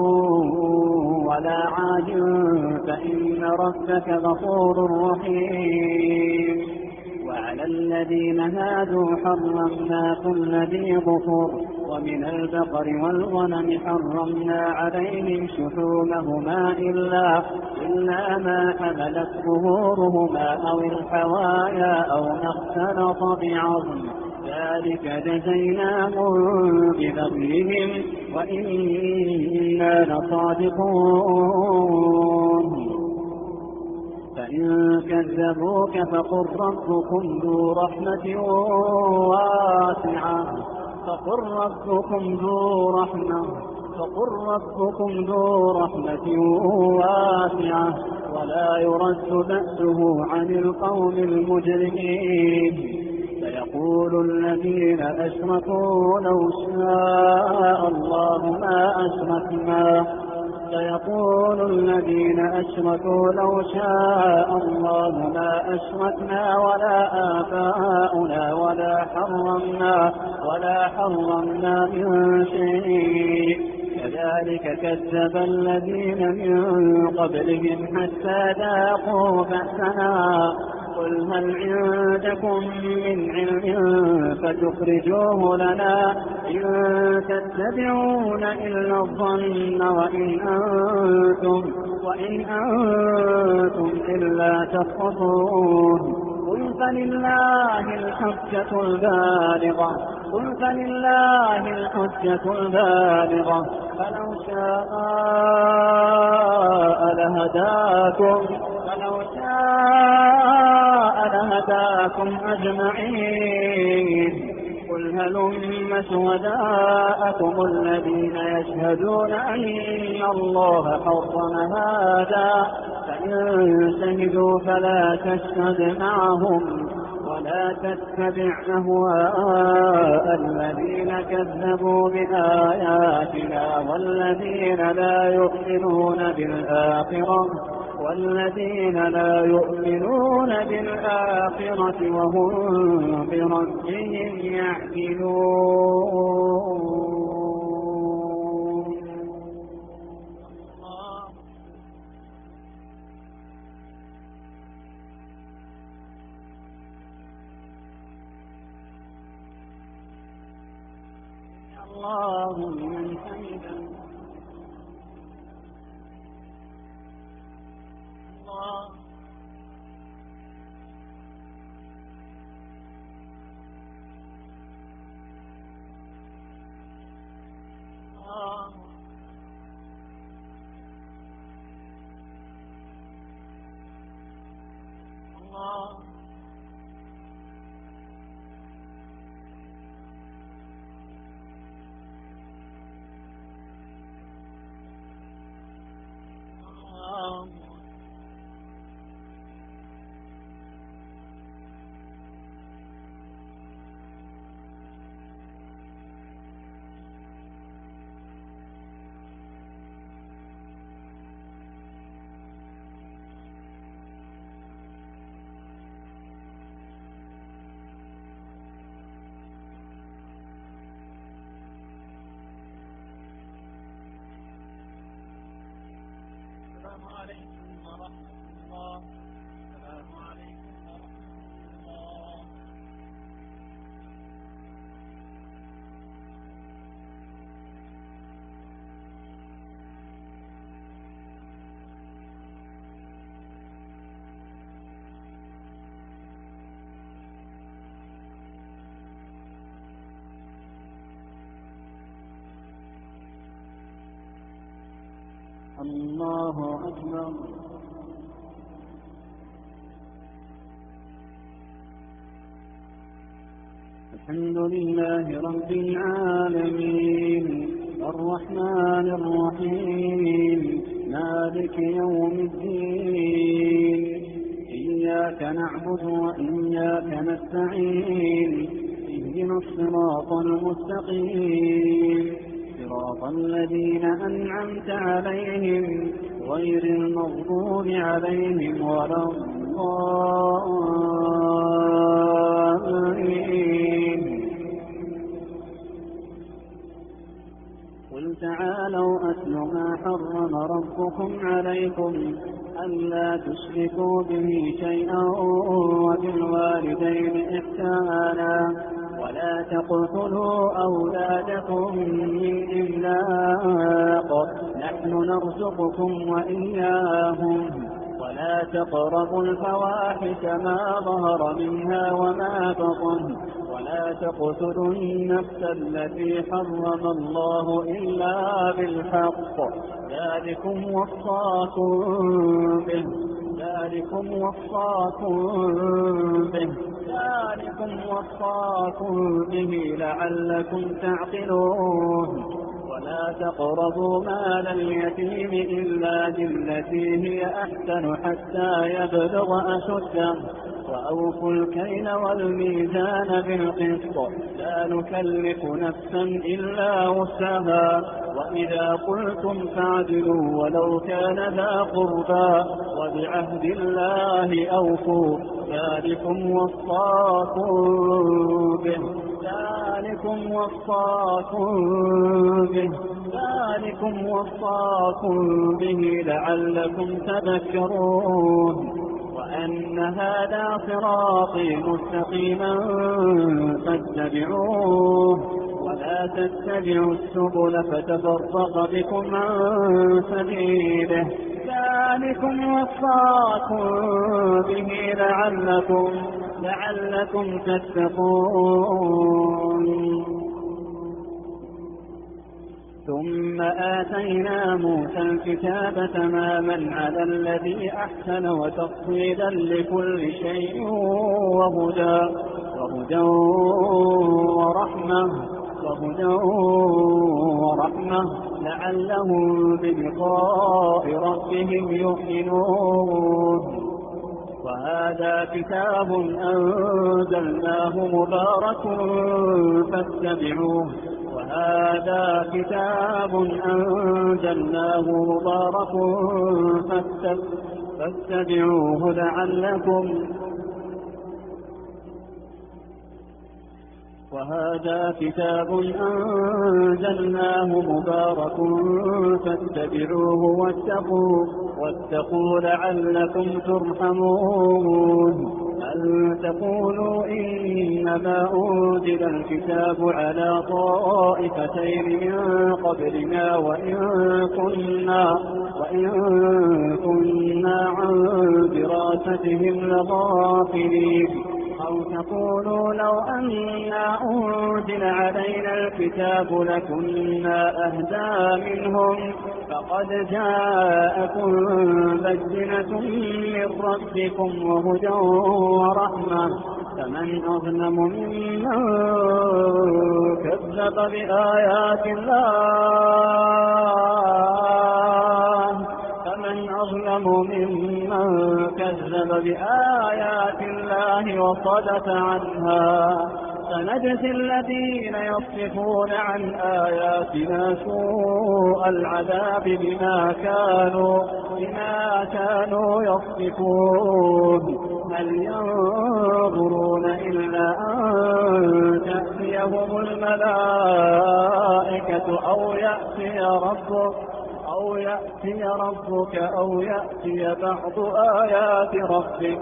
ولا عاد فإن ربك غفور رحيم. وعلى الذين هادوا حرمنا كل ذي ظفر ومن البقر والغنم حرمنا عليهم شحومهما إلا, إلا ما حملت ظهورهما أو الحوايا أو ما اختلط بعظم ذلك جزيناهم ببغيهم وإنا لصادقون. فإن كذبوك فقل ربكم ذو رحمة واسعة فقل ربكم ذو رحمة فقل ربكم ذو رحمة واسعة ولا يرد بأسه عن القوم المجرمين. سيقول الذين أشركوا لو شاء الله ما أشركنا سيقول الذين أشركوا لو شاء الله ما أشركنا ولا آباؤنا ولا حرمنا ولا حرمنا من شيء كذلك كذب الذين من قبلهم حتى ذاقوا بأسنا. قل هل عندكم من علم فتخرجوه لنا إن تتبعون إلا الظن وإن أنتم, وإن أنتم إلا تخرصون. قل فلله الحجة البالغة قل فلله الحجة البالغة فلو شاء لهداكم فلو شاء لهداكم أجمعين. قل هلم شهداءكم الذين يشهدون أن الله حرم هذا فإن شهدوا فلا تشهد معهم ولا تتبع أهواء الذين كذبوا بآياتنا والذين لا يؤمنون بالآخرة والذين لا يؤمنون بالآخرة وهم بربهم يعدلون. السلام عليكم ورحمة الله. السلام عليكم ورحمة الله. الله أكبر. الحمد لله رب العالمين الرحمن الرحيم مالك يوم الدين إياك نعبد وإياك نستعين اهدنا الصراط المستقيم صراط الذين أنعمت عليهم غير المغضوب عليهم ولا الضالين. قل تعالوا أتل ما حرم ربكم عليكم ألا تشركوا به شيئا وبالوالدين إحسانا ولا تقتلوا أولادكم من إملاق نحن نرزقكم وإياهم ولا تقربوا الفواحش ما ظهر منها وما بطن ولا تقتلوا النفس التي حرم الله إلا بالحق ذلكم وصاكم به ذلكم وصاكم به ذلكم وصاكم به لعلكم تعقلون. ولا تقربوا مال اليتيم إلا بالتي هي أحسن حتى يبلغ أشده وأوفوا الكيل والميزان بالقسط لا نكلف نفسا إلا وسعها وإذا قلتم فاعدلوا ولو كان ذا قربى وبعهد الله أوفوا ذلكم وصاكم به ذلكم وصاكم به ذلكم وصاكم به لعلكم تذكرون. وأن هذا صراطي مستقيما فاتبعوه ولا تتبعوا السبل فتفرق بكم عن سبيله ذلكم وصاكم به لعلكم لعلكم تتقون. ثم آتينا موسى الكتاب تماما على الذي أحسن وتفصيلا لكل شيء وهدى وهدى ورحمة وهدى ورحمة لعلهم بلقاء ربهم يؤمنون. وهذا كتاب أنزلناه مبارك فاتبعوه وهذا كتاب أنزلناه مبارك فاتبعوه لعلكم وهذا كتاب أنزلناه مبارك فاتبعوه واتقوا واتقوا لعلكم ترحمون. أن تقولوا إنما أنزل الكتاب على طائفتين من قبلنا وإن كنا وإن كنا عن دراستهم لغافلين. أو تقولوا لو أنا أنزل علينا الكتاب لكنا أهدى منهم فقد جاءكم بينة من ربكم وهدى ورحمة فمن أظلم ممن كذب بآيات الله فمن أظلم ممن كذب بآيات الله وصدف عنها سنجزي الذين يصدفون عن آياتنا سوء العذاب بما كانوا بما كانوا يصدفون. هل ينظرون إلا أن تأتيهم الملائكة أو يأتي ربك أو يأتي ربك أو يأتي بعض آيات ربك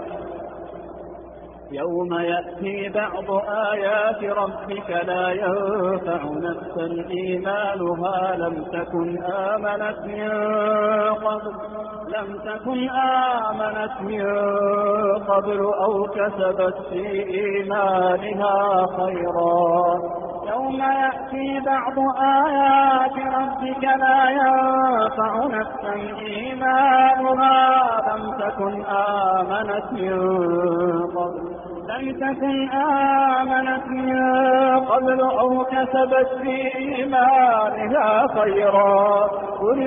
يوم يأتي بعض آيات ربك لا ينفع نفسا إيمانها لم تكن آمنت من قبل لم تكن آمنت من قبل أو كسبت في إيمانها خيرا. يوم يأتي بعض آيات ربك لا ينفع نفسا إيمانها لم تكن آمنت من قبل لم تكن آمنت من قبل أو كسبت في إيمانها خيرا. قل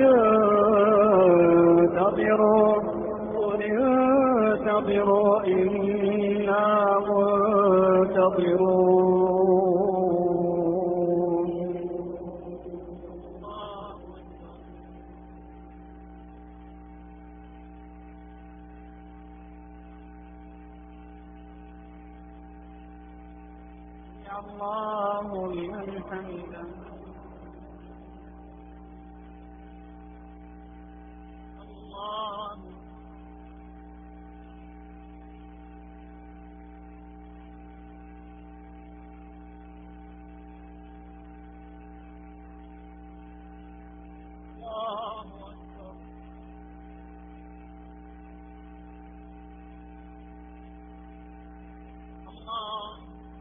انتظروا قل انتظروا إنا منتظرون. الله لمن حمده. الله الله أكبر. الله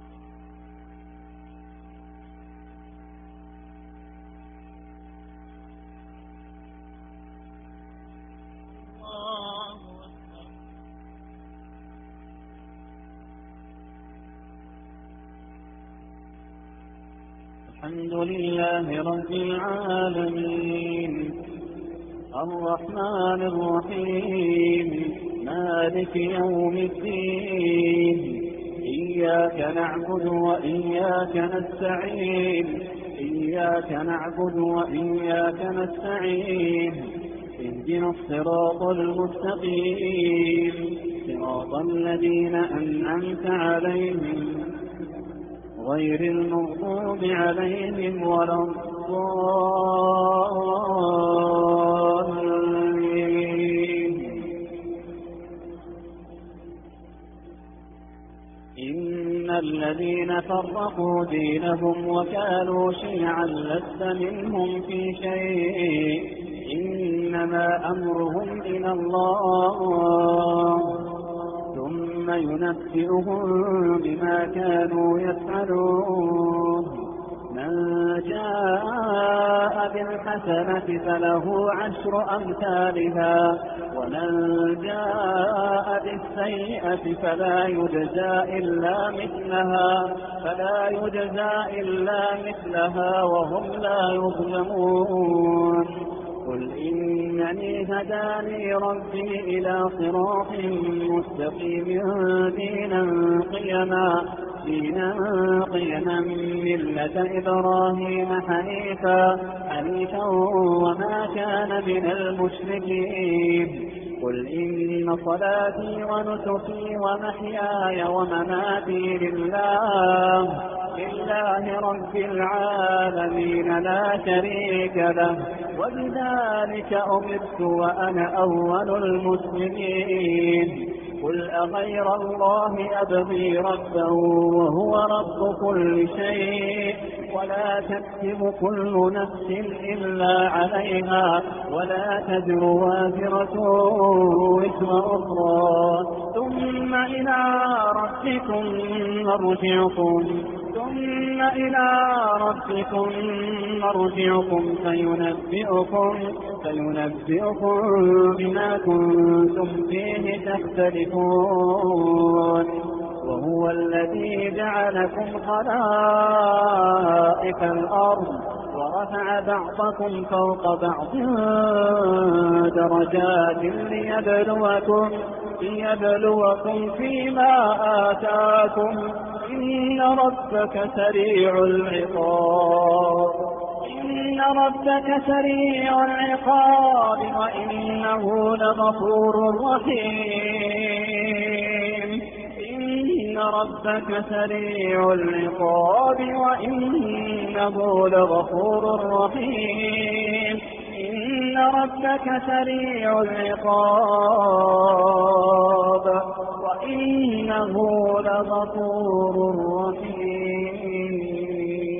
الحمد لله رب العالمين الرحمن الرحيم مالك يوم الدين إياك نعبد وإياك نستعين إياك نعبد وإياك نستعين اهدنا الصراط المستقيم صراط الذين أنعمت عليهم غير المغضوب عليهم ولا الضالين. إن الذين فرقوا دينهم وكانوا شيعا لست منهم في شيء إنما أمرهم إلى الله ثم ينبئهم بما كانوا يفعلون. من جاء بالحسنة فله عشر أمثالها ومن جاء بالسيئة فلا يجزى إلا مثلها فلا يجزى إلا مثلها وهم لا يظلمون. قل إنني هداني ربي إلى صراط مستقيم دينا قيما دينا قيما ملة إبراهيم حنيفا حنيفا وما كان من المشركين. قل إن صلاتي ونسكي ومحياي ومماتي لله لله رب العالمين لا شريك له وبذلك أمرت وأنا أول المسلمين. قل أغير الله أبغي ربا وهو رب كل شيء ولا تكسب كل نفس إلا عليها ولا تزر وازرة وزر أخرى ثم إلى ربكم مرجعكم ثم إلى ربكم مرجعكم فينبئكم فينبئكم بما كنتم فيه تختلفون. وهو الذي جعلكم خلائف الأرض ورفع بعضكم فوق بعض درجات ليبلوكم ليبلوكم فيما آتاكم إن ربك سريع العقاب إن ربك سريع العقاب وإنه لغفور رحيم. إن ربك سريع العقاب وإنه لغفور رحيم. إن ربك سريع العقاب وإنه لغفور رحيم.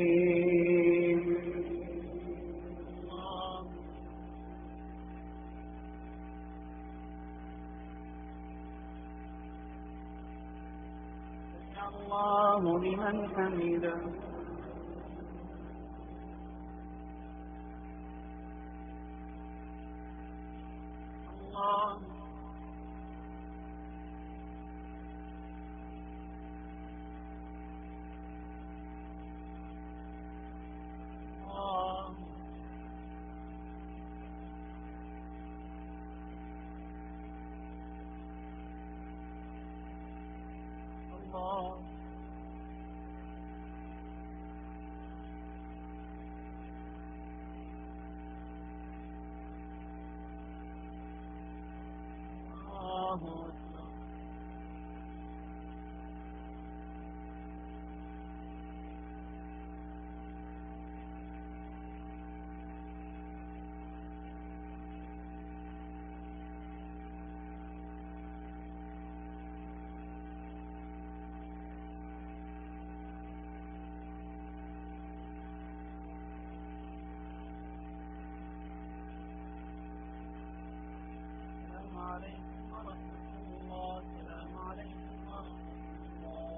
الله لمن حمده. الله الله الله عليكم ورحمة الله. السلام عليكم ورحمة الله.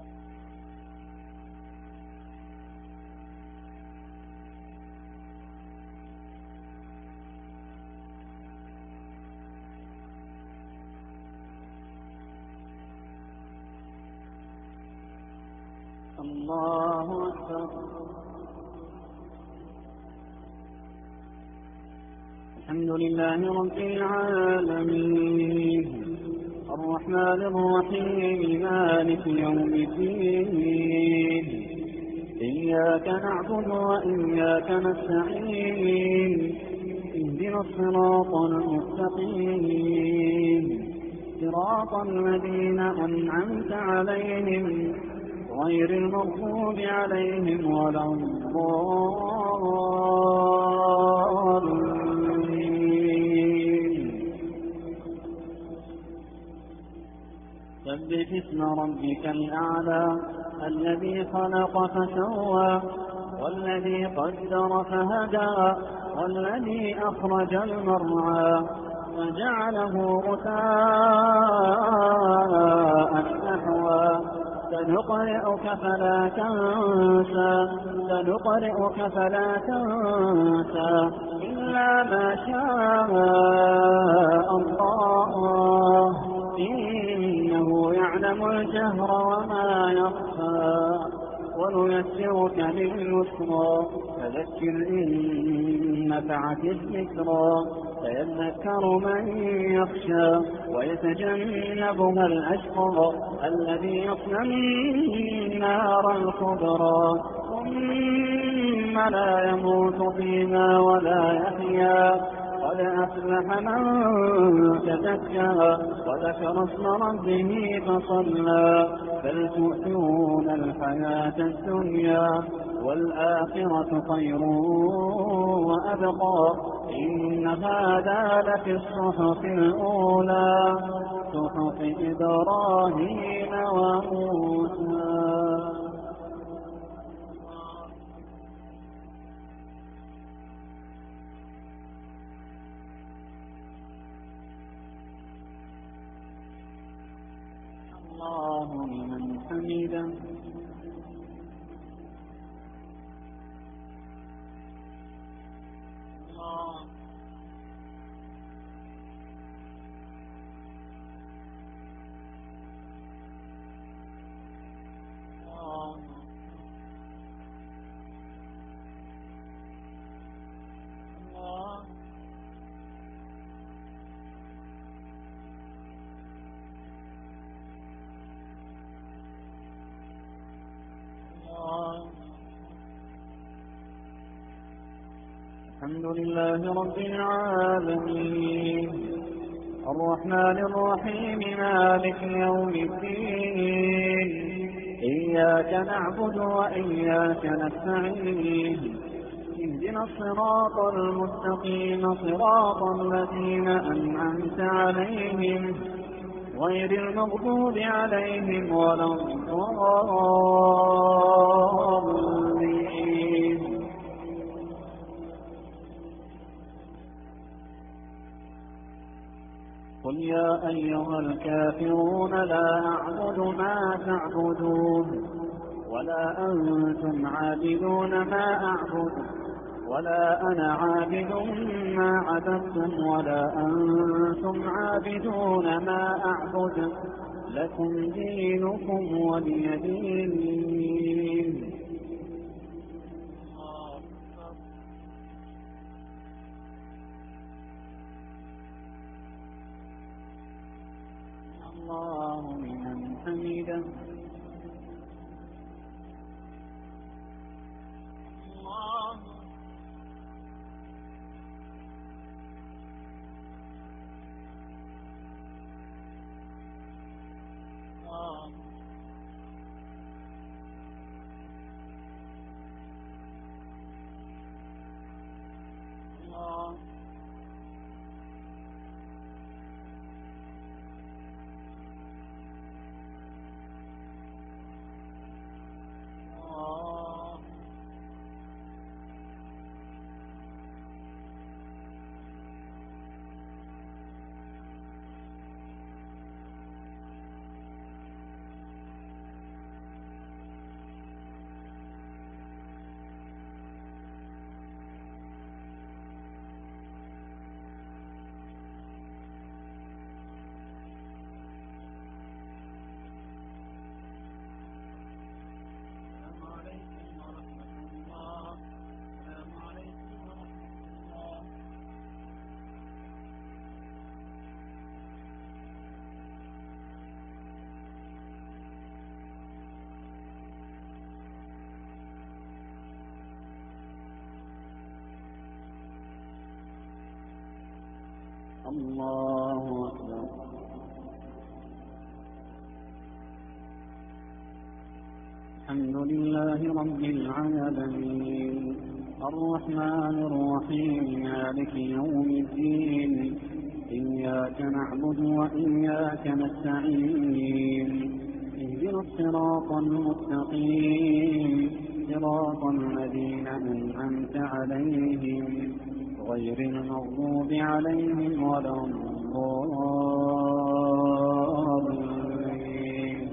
الله أكبر. الحمد لله رب العالمين الرحمن الرحيم مالك يوم الدين إياك نعبد وإياك نستعين اهدنا الصراط المستقيم صراط الذين أنعمت عليهم غير المغضوب عليهم ولا الضالين. سبح اسم ربك الأعلى الذي خلق فسوى والذي قدر فهدى والذي أخرج المرعى فجعله غثاء أحوى سنقرئك فلا تنسى سنقرئك فلا تنسى إلا ما شاء الله إنه يعلم الجهر وما يخفى ونيسرك لليسرى فذكر إن نفعت الذكرى سيذكر من يخشى ويتجنبها الأشقى الذي يصلى النار الكبرى ثم لا يموت فيها ولا يحيا قد أفلح من تزكى وذكر اسم ربه فصلى بل تؤثرون الحياة الدنيا والآخرة خير وأبقى إن هذا لفي الصحف الأولى صحف إبراهيم وموسى. الله لمن حمده. الله الله الله الحمد لله رب العالمين الرحمن الرحيم مالك يوم الدين إياك نعبد وإياك نستعين اهدنا اهدنا الصراط المستقيم صراط الذين أنعمت عليهم غير المغضوب عليهم ولا الضالين. قل يا أيها الكافرون لا أعبد ما تعبدون ولا أنتم عابدون ما أعبد ولا أنا عابد ما عبدتم ولا أنتم عابدون ما أعبد لكم دينكم ولي دين. الله لمن حمده. الله الله الله الله أكبر. الحمد لله رب العالمين الرحمن الرحيم مالك يوم الدين إياك نعبد وإياك نستعين اهدنا الصراط المستقيم صراط الذين أنعمت عليهم غير المغضوب عليهم ولا الضالين.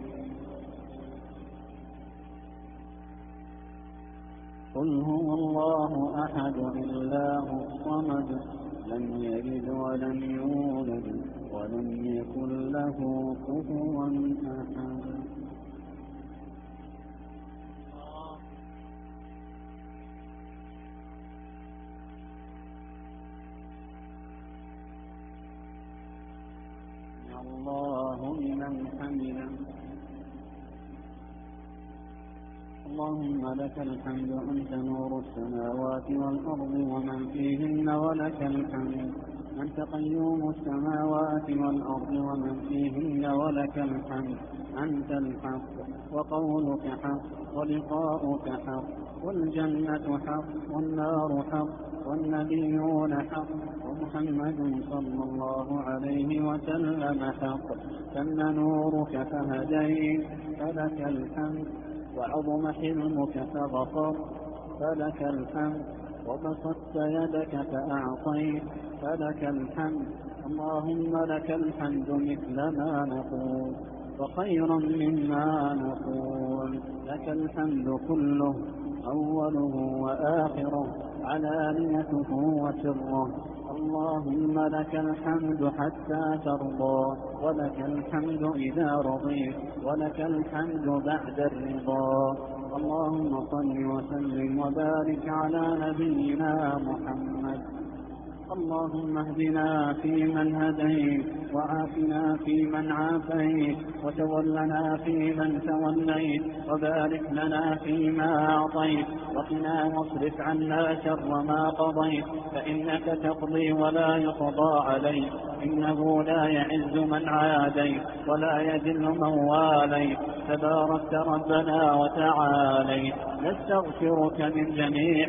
قل هو الله أحد الله الصمد لم يلد ولم يولد ولم يكن له كفوا أحد. الله لمن حمده. اللهم لك الحمد أنت نور السماوات والأرض ومن فيهن ولك الحمد أنت قيوم السماوات والأرض ومن فيهن ولك الحمد أنت الحق وقولك حق ولقاؤك حق والجنة حق والنار حق والنبيون حق ومحمد صلى الله عليه وسلم حق تم نورك فهديت فلك الحمد وعظم حلمك فغفر فلك الحمد وبسطت يدك فأعطيت فلك الحمد. اللهم لك الحمد مثل ما نقول وخيرا مما نقول لك الحمد كله أوله وآخره علانيته وسره. اللهم لك الحمد حتى ترضى ولك الحمد إذا رضيت ولك الحمد بعد الرضا. اللهم صل وسلم وبارك على نبينا محمد اللهم اهدنا فيمن هديت، وعافنا فيمن عافيت، وتولنا فيمن توليت، وبارك لنا فيما أعطيت، وقنا واصرف عنا شر ما قضيت، فإنك تقضي ولا يقضى عليك، إنه لا يعز من عاديت ولا يذل من واليت، تباركت ربنا وتعاليت. نستغفرك من جميع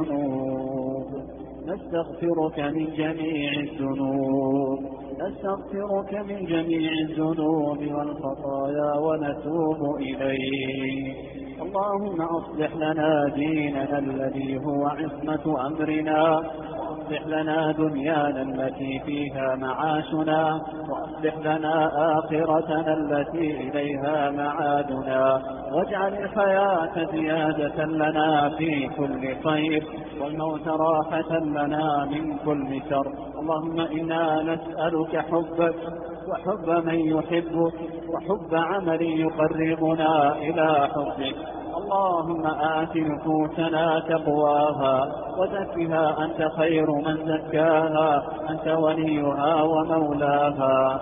الذنوب نستغفرك من جميع الذنوب نستغفرك من جميع الذنوب والخطايا ونتوب إليك. اللهم أصلح لنا ديننا الذي هو عصمة أمرنا، وأصلح لنا دنيانا التي فيها معاشنا، وأصلح لنا آخرتنا التي إليها معادنا، واجعل الحياة زيادة لنا في كل خير، والموت راحة لنا من كل شر. اللهم إنا نسألك حبك وحب من يحبك، وحب عمل يقربنا إلى حبك. اللهم آت نفوسنا تقواها وزكها أنت خير من زكاها، أنت وليها ومولاها.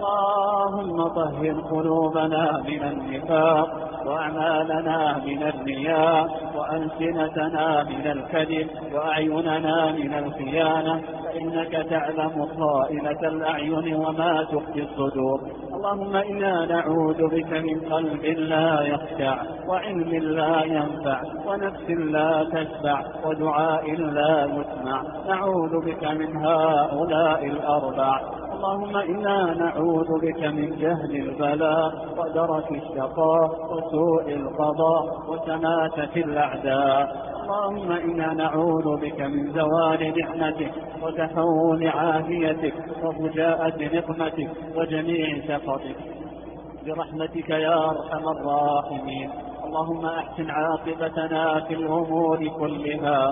اللهم طهر قلوبنا من النفاق، وأعمالنا من الرياء، وألسنتنا من الكذب، وأعيننا من الخيانة، فإنك تعلم خائنة الأعين وما تخفي الصدور. اللهم إنا نعوذ بك من قلب لا يخشع، وعلم لا ينفع، ونفس لا تشبع، ودعاء لا يسمع. نعوذ بك من هؤلاء الأربع. اللهم إنا نعوذ بك من جهل البلاء، ودرك الشقاء، وسوء القضاء، وشماتة الأعداء. اللهم إنا نعوذ بك من زوال نعمتك، وتحول عافيتك، وفجاءة نقمتك، وجميع سخطك، برحمتك يا أرحم الراحمين. اللهم أحسن عاقبتنا في الأمور كلها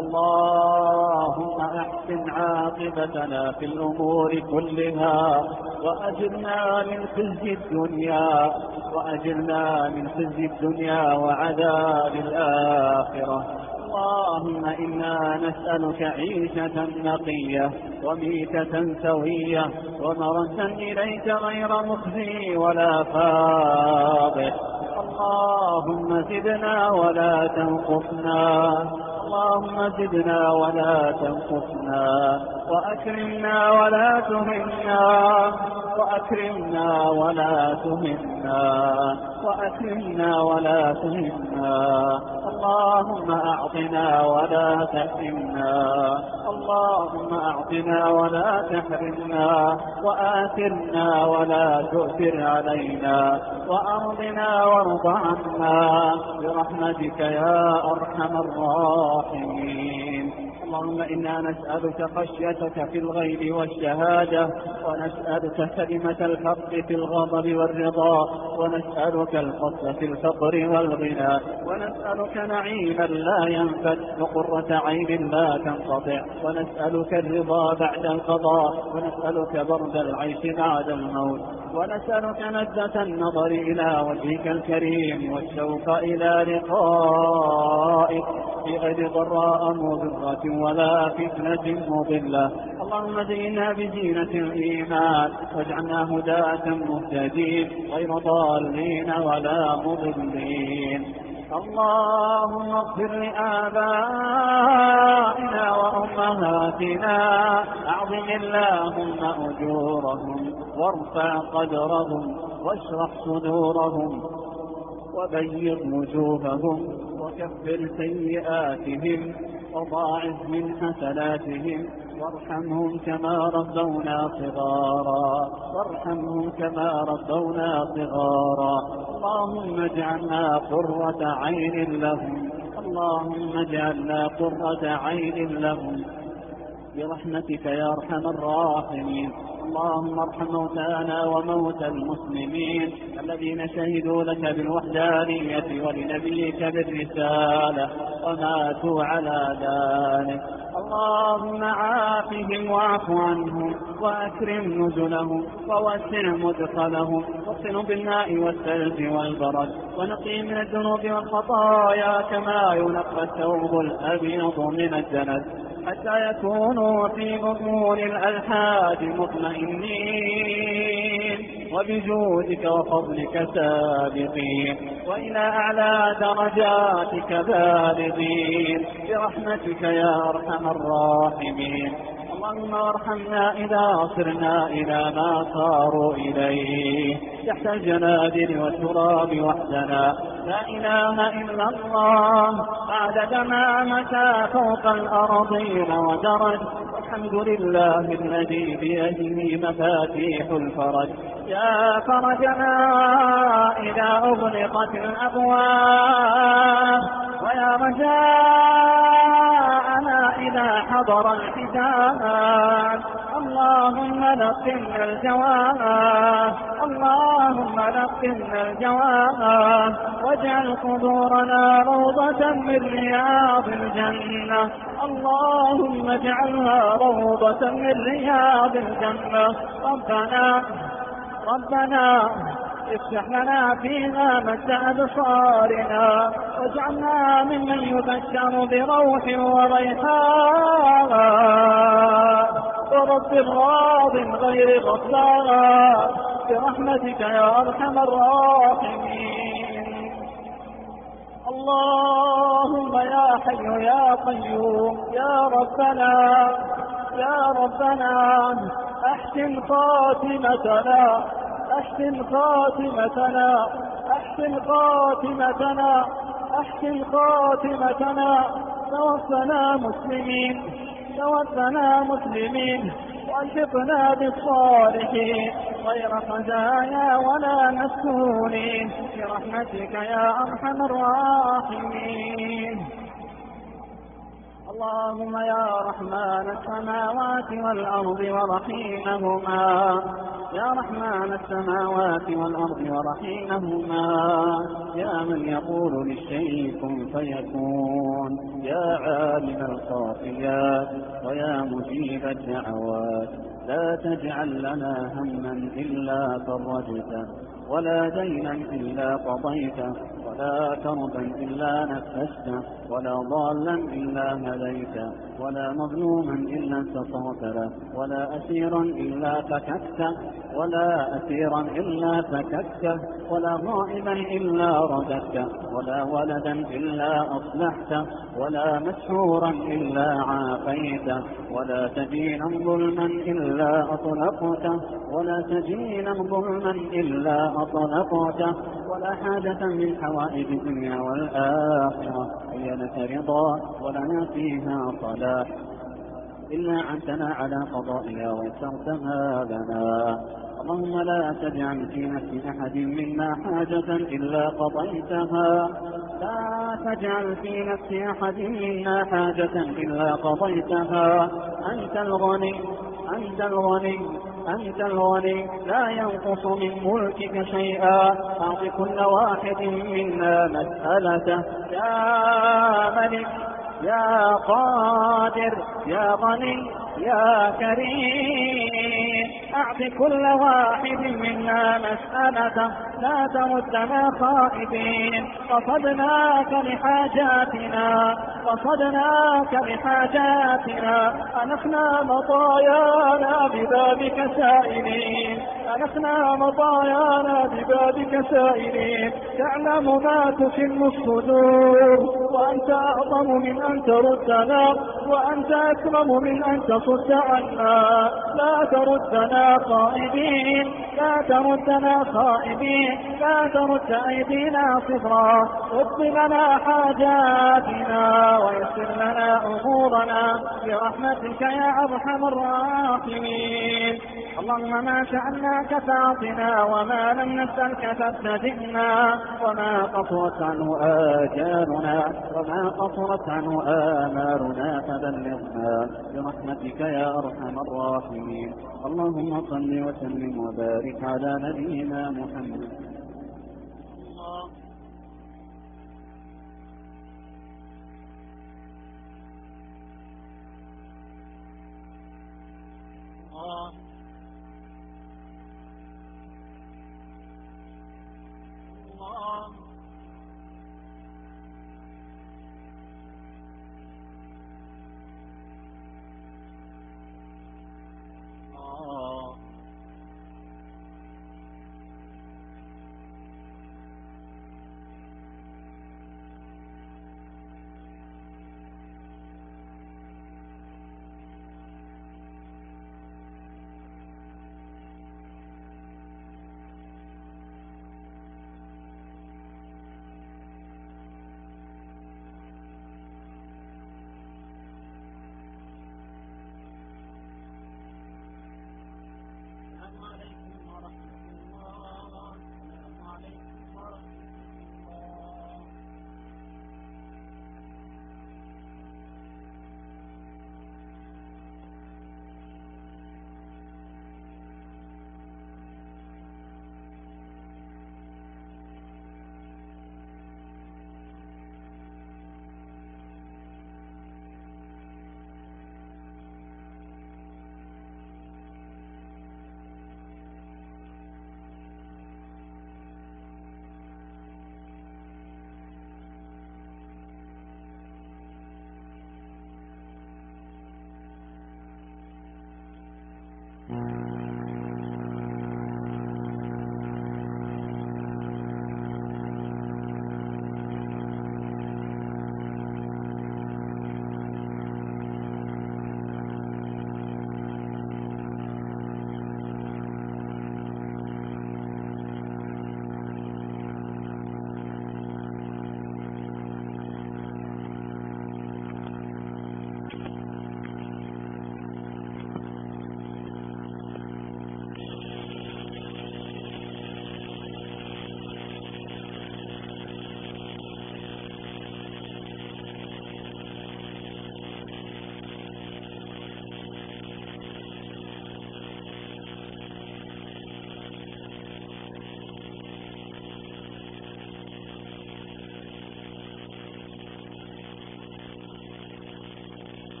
اللهم أحسن عاقبتنا في الأمور كلها، وأجرنا من خزي الدنيا وأجرنا من خزي الدنيا وعذاب الآخرة. اللهم إنا نسألك عيشة نقية، وميتة سوية، ومردا إليك غير مخزي ولا فاضح. اللهم زدنا ولا تنقصنا اللهم زدنا ولا تنقصنا، وأكرمنا ولا تهنا وأكرمنا ولا تهنا وأكرمنا ولا تهنا. اللهم أعطنا ولا تحرمنا اللهم أعطنا ولا تحرمنا، وآثرنا ولا تؤثر علينا، وأرضنا وارض عنا برحمتك يا أرحم الراحمين. اللهم إنا نسألك خشيتك في الغيب والشهادة، ونسألك كلمة الحق في الغضب والرضا، ونسألك الفضل في الفقر والغنى، ونسألك نعيما لا ينفد، وقرة عين لا تنقطع، ونسألك الرضا بعد القضاء، ونسألك برد العيش بعد الموت، ونسألك لذة النظر إلى وجهك الكريم، والشوق إلى لقائك في غير ضراء مضرة ولا فتنة مضلة. اللهم زينا بزينة الإيمان، واجعلنا هداة مهتدين غير ضالين ولا مضلين. اللهم اغفر لآبائنا وأمهاتنا، أعظم اللهم أجورهم، وارفع قدرهم، واشرح صدورهم، وبيض وجوههم، وكفر سيئاتهم، وضاعف من حسناتهم، وارحمهم كما ربونا صغارا وارحمهم كما ربونا صغارا. اللهم اجعلنا قرة عين لهم اللهم اجعلنا قرة عين لهم برحمتك يا أرحم الراحمين. اللهم ارحم موتانا وموتى المسلمين الذين شهدوا لك بالوحدانية ولنبيك بالرسالة وماتوا على ذلك. اللهم عافهم واعف عنهم، وأكرم نزلهم، ووسع مدخلهم، واغسلهم بالماء والثلج والبرد، ونقهم من الذنوب والخطايا كما ينقى الثوب الأبيض من الدنس. حتى يكونوا في بطون الألحاد مطمئنين وبجودك وفضلك سابقين وإلى أعلى درجاتك بالغين برحمتك يا أرحم الراحمين. اللهم ارحمنا إذا صرنا إلى ما صاروا إليه تحت الجنادل والتراب وحدنا لا إله إلا الله عدد ما مشى فوق الأرضين ودرج. الحمد لله الذي بيده مفاتيح الفرج يا فرجنا إذا أغلقت الأبواب ويا رجاءنا إذا حضر الحساب. اللهم نقنا الجواب اللهم نقنا الجواب واجعل قبورنا روضة من رياض الجنة. اللهم اجعلها روضة من رياض الجنة. ربنا ربنا افتح لنا فيها مد أبصارنا واجعلنا ممن يبشر بروح وريحان ورب راض غير غضبان برحمتك يا أرحم الراحمين. اللهم يا حي يا قيوم يا ربنا يا ربنا أحسن خاتمتنا أحسن خاتمتنا أحسن خاتمتنا أحسن خاتمتنا توفنا مسلمين توفنا مسلمين والحقنا بالصالحين غير خزايا ولا مسؤولين برحمتك يا أرحم الراحمين. اللهم يا رحمن السماوات والأرض ورحيمهما يا رحمن السماوات والأرض ورحيمهما يا من يقول للشيء كن فيكون يا عالم الخافيات ويا مجيب الدعوات لا تجعل لنا هما إلا فرجته ولا دينا إلا قضيته ولا كربا إلا نفسته ولا ضالا إلا هديته ولا مظلوما إلا انتصرت له ولا أسيرا إلا فككته ولا أسيرا إلا فككته ولا غائبا إلا رددته ولا ولدا إلا أصلحته ولا مسحورا إلا عافيته ولا سجينا ظلما إلا أطلقته ولا سجينا ظلما إلا أطلقته ولا حاجة من حوائج الدنيا والآخرة هي لك رضا ولنا فيها صلاح إلا عنتنا على قضائها ويسرتها لنا. اللهم لا تجعل في نفس أحد منا حاجة إلا قضيتها لا تجعل في نفس أحد منا حاجة إلا قضيتها. أنت الغني أنت الغني أنت الغني لا ينقص من ملكك شيئا. أعط كل واحد منا مسألته يا ملك يا قادر يا غني يا كريم. أعط كل واحد منا مسألته لا تردنا خائبين. قصدناك لحاجاتنا قصدناك لحاجاتنا أنخنا مطايانا ببابك سائلين أنخنا مطايانا ببابك سائلين. تعلم ما تكن الصدور وأنت أعظم من أن تردنا وأنت أكرم من أن تصد عنا. لا تردنا خائبين لا تردنا خائبين لا ترد أيدينا صفرا. رد لنا حاجاتنا ويسر لنا أمورنا برحمتك يا أرحم الراحمين. اللهم ما سألناك فأعطنا وما لم نسألك فابتدئنا وما قصرت عنه آجالنا وما قصرت عنه آمالنا فبلغنا برحمتك يا أرحم الراحمين. اللهم صل وسلم وبارك على نبينا محمد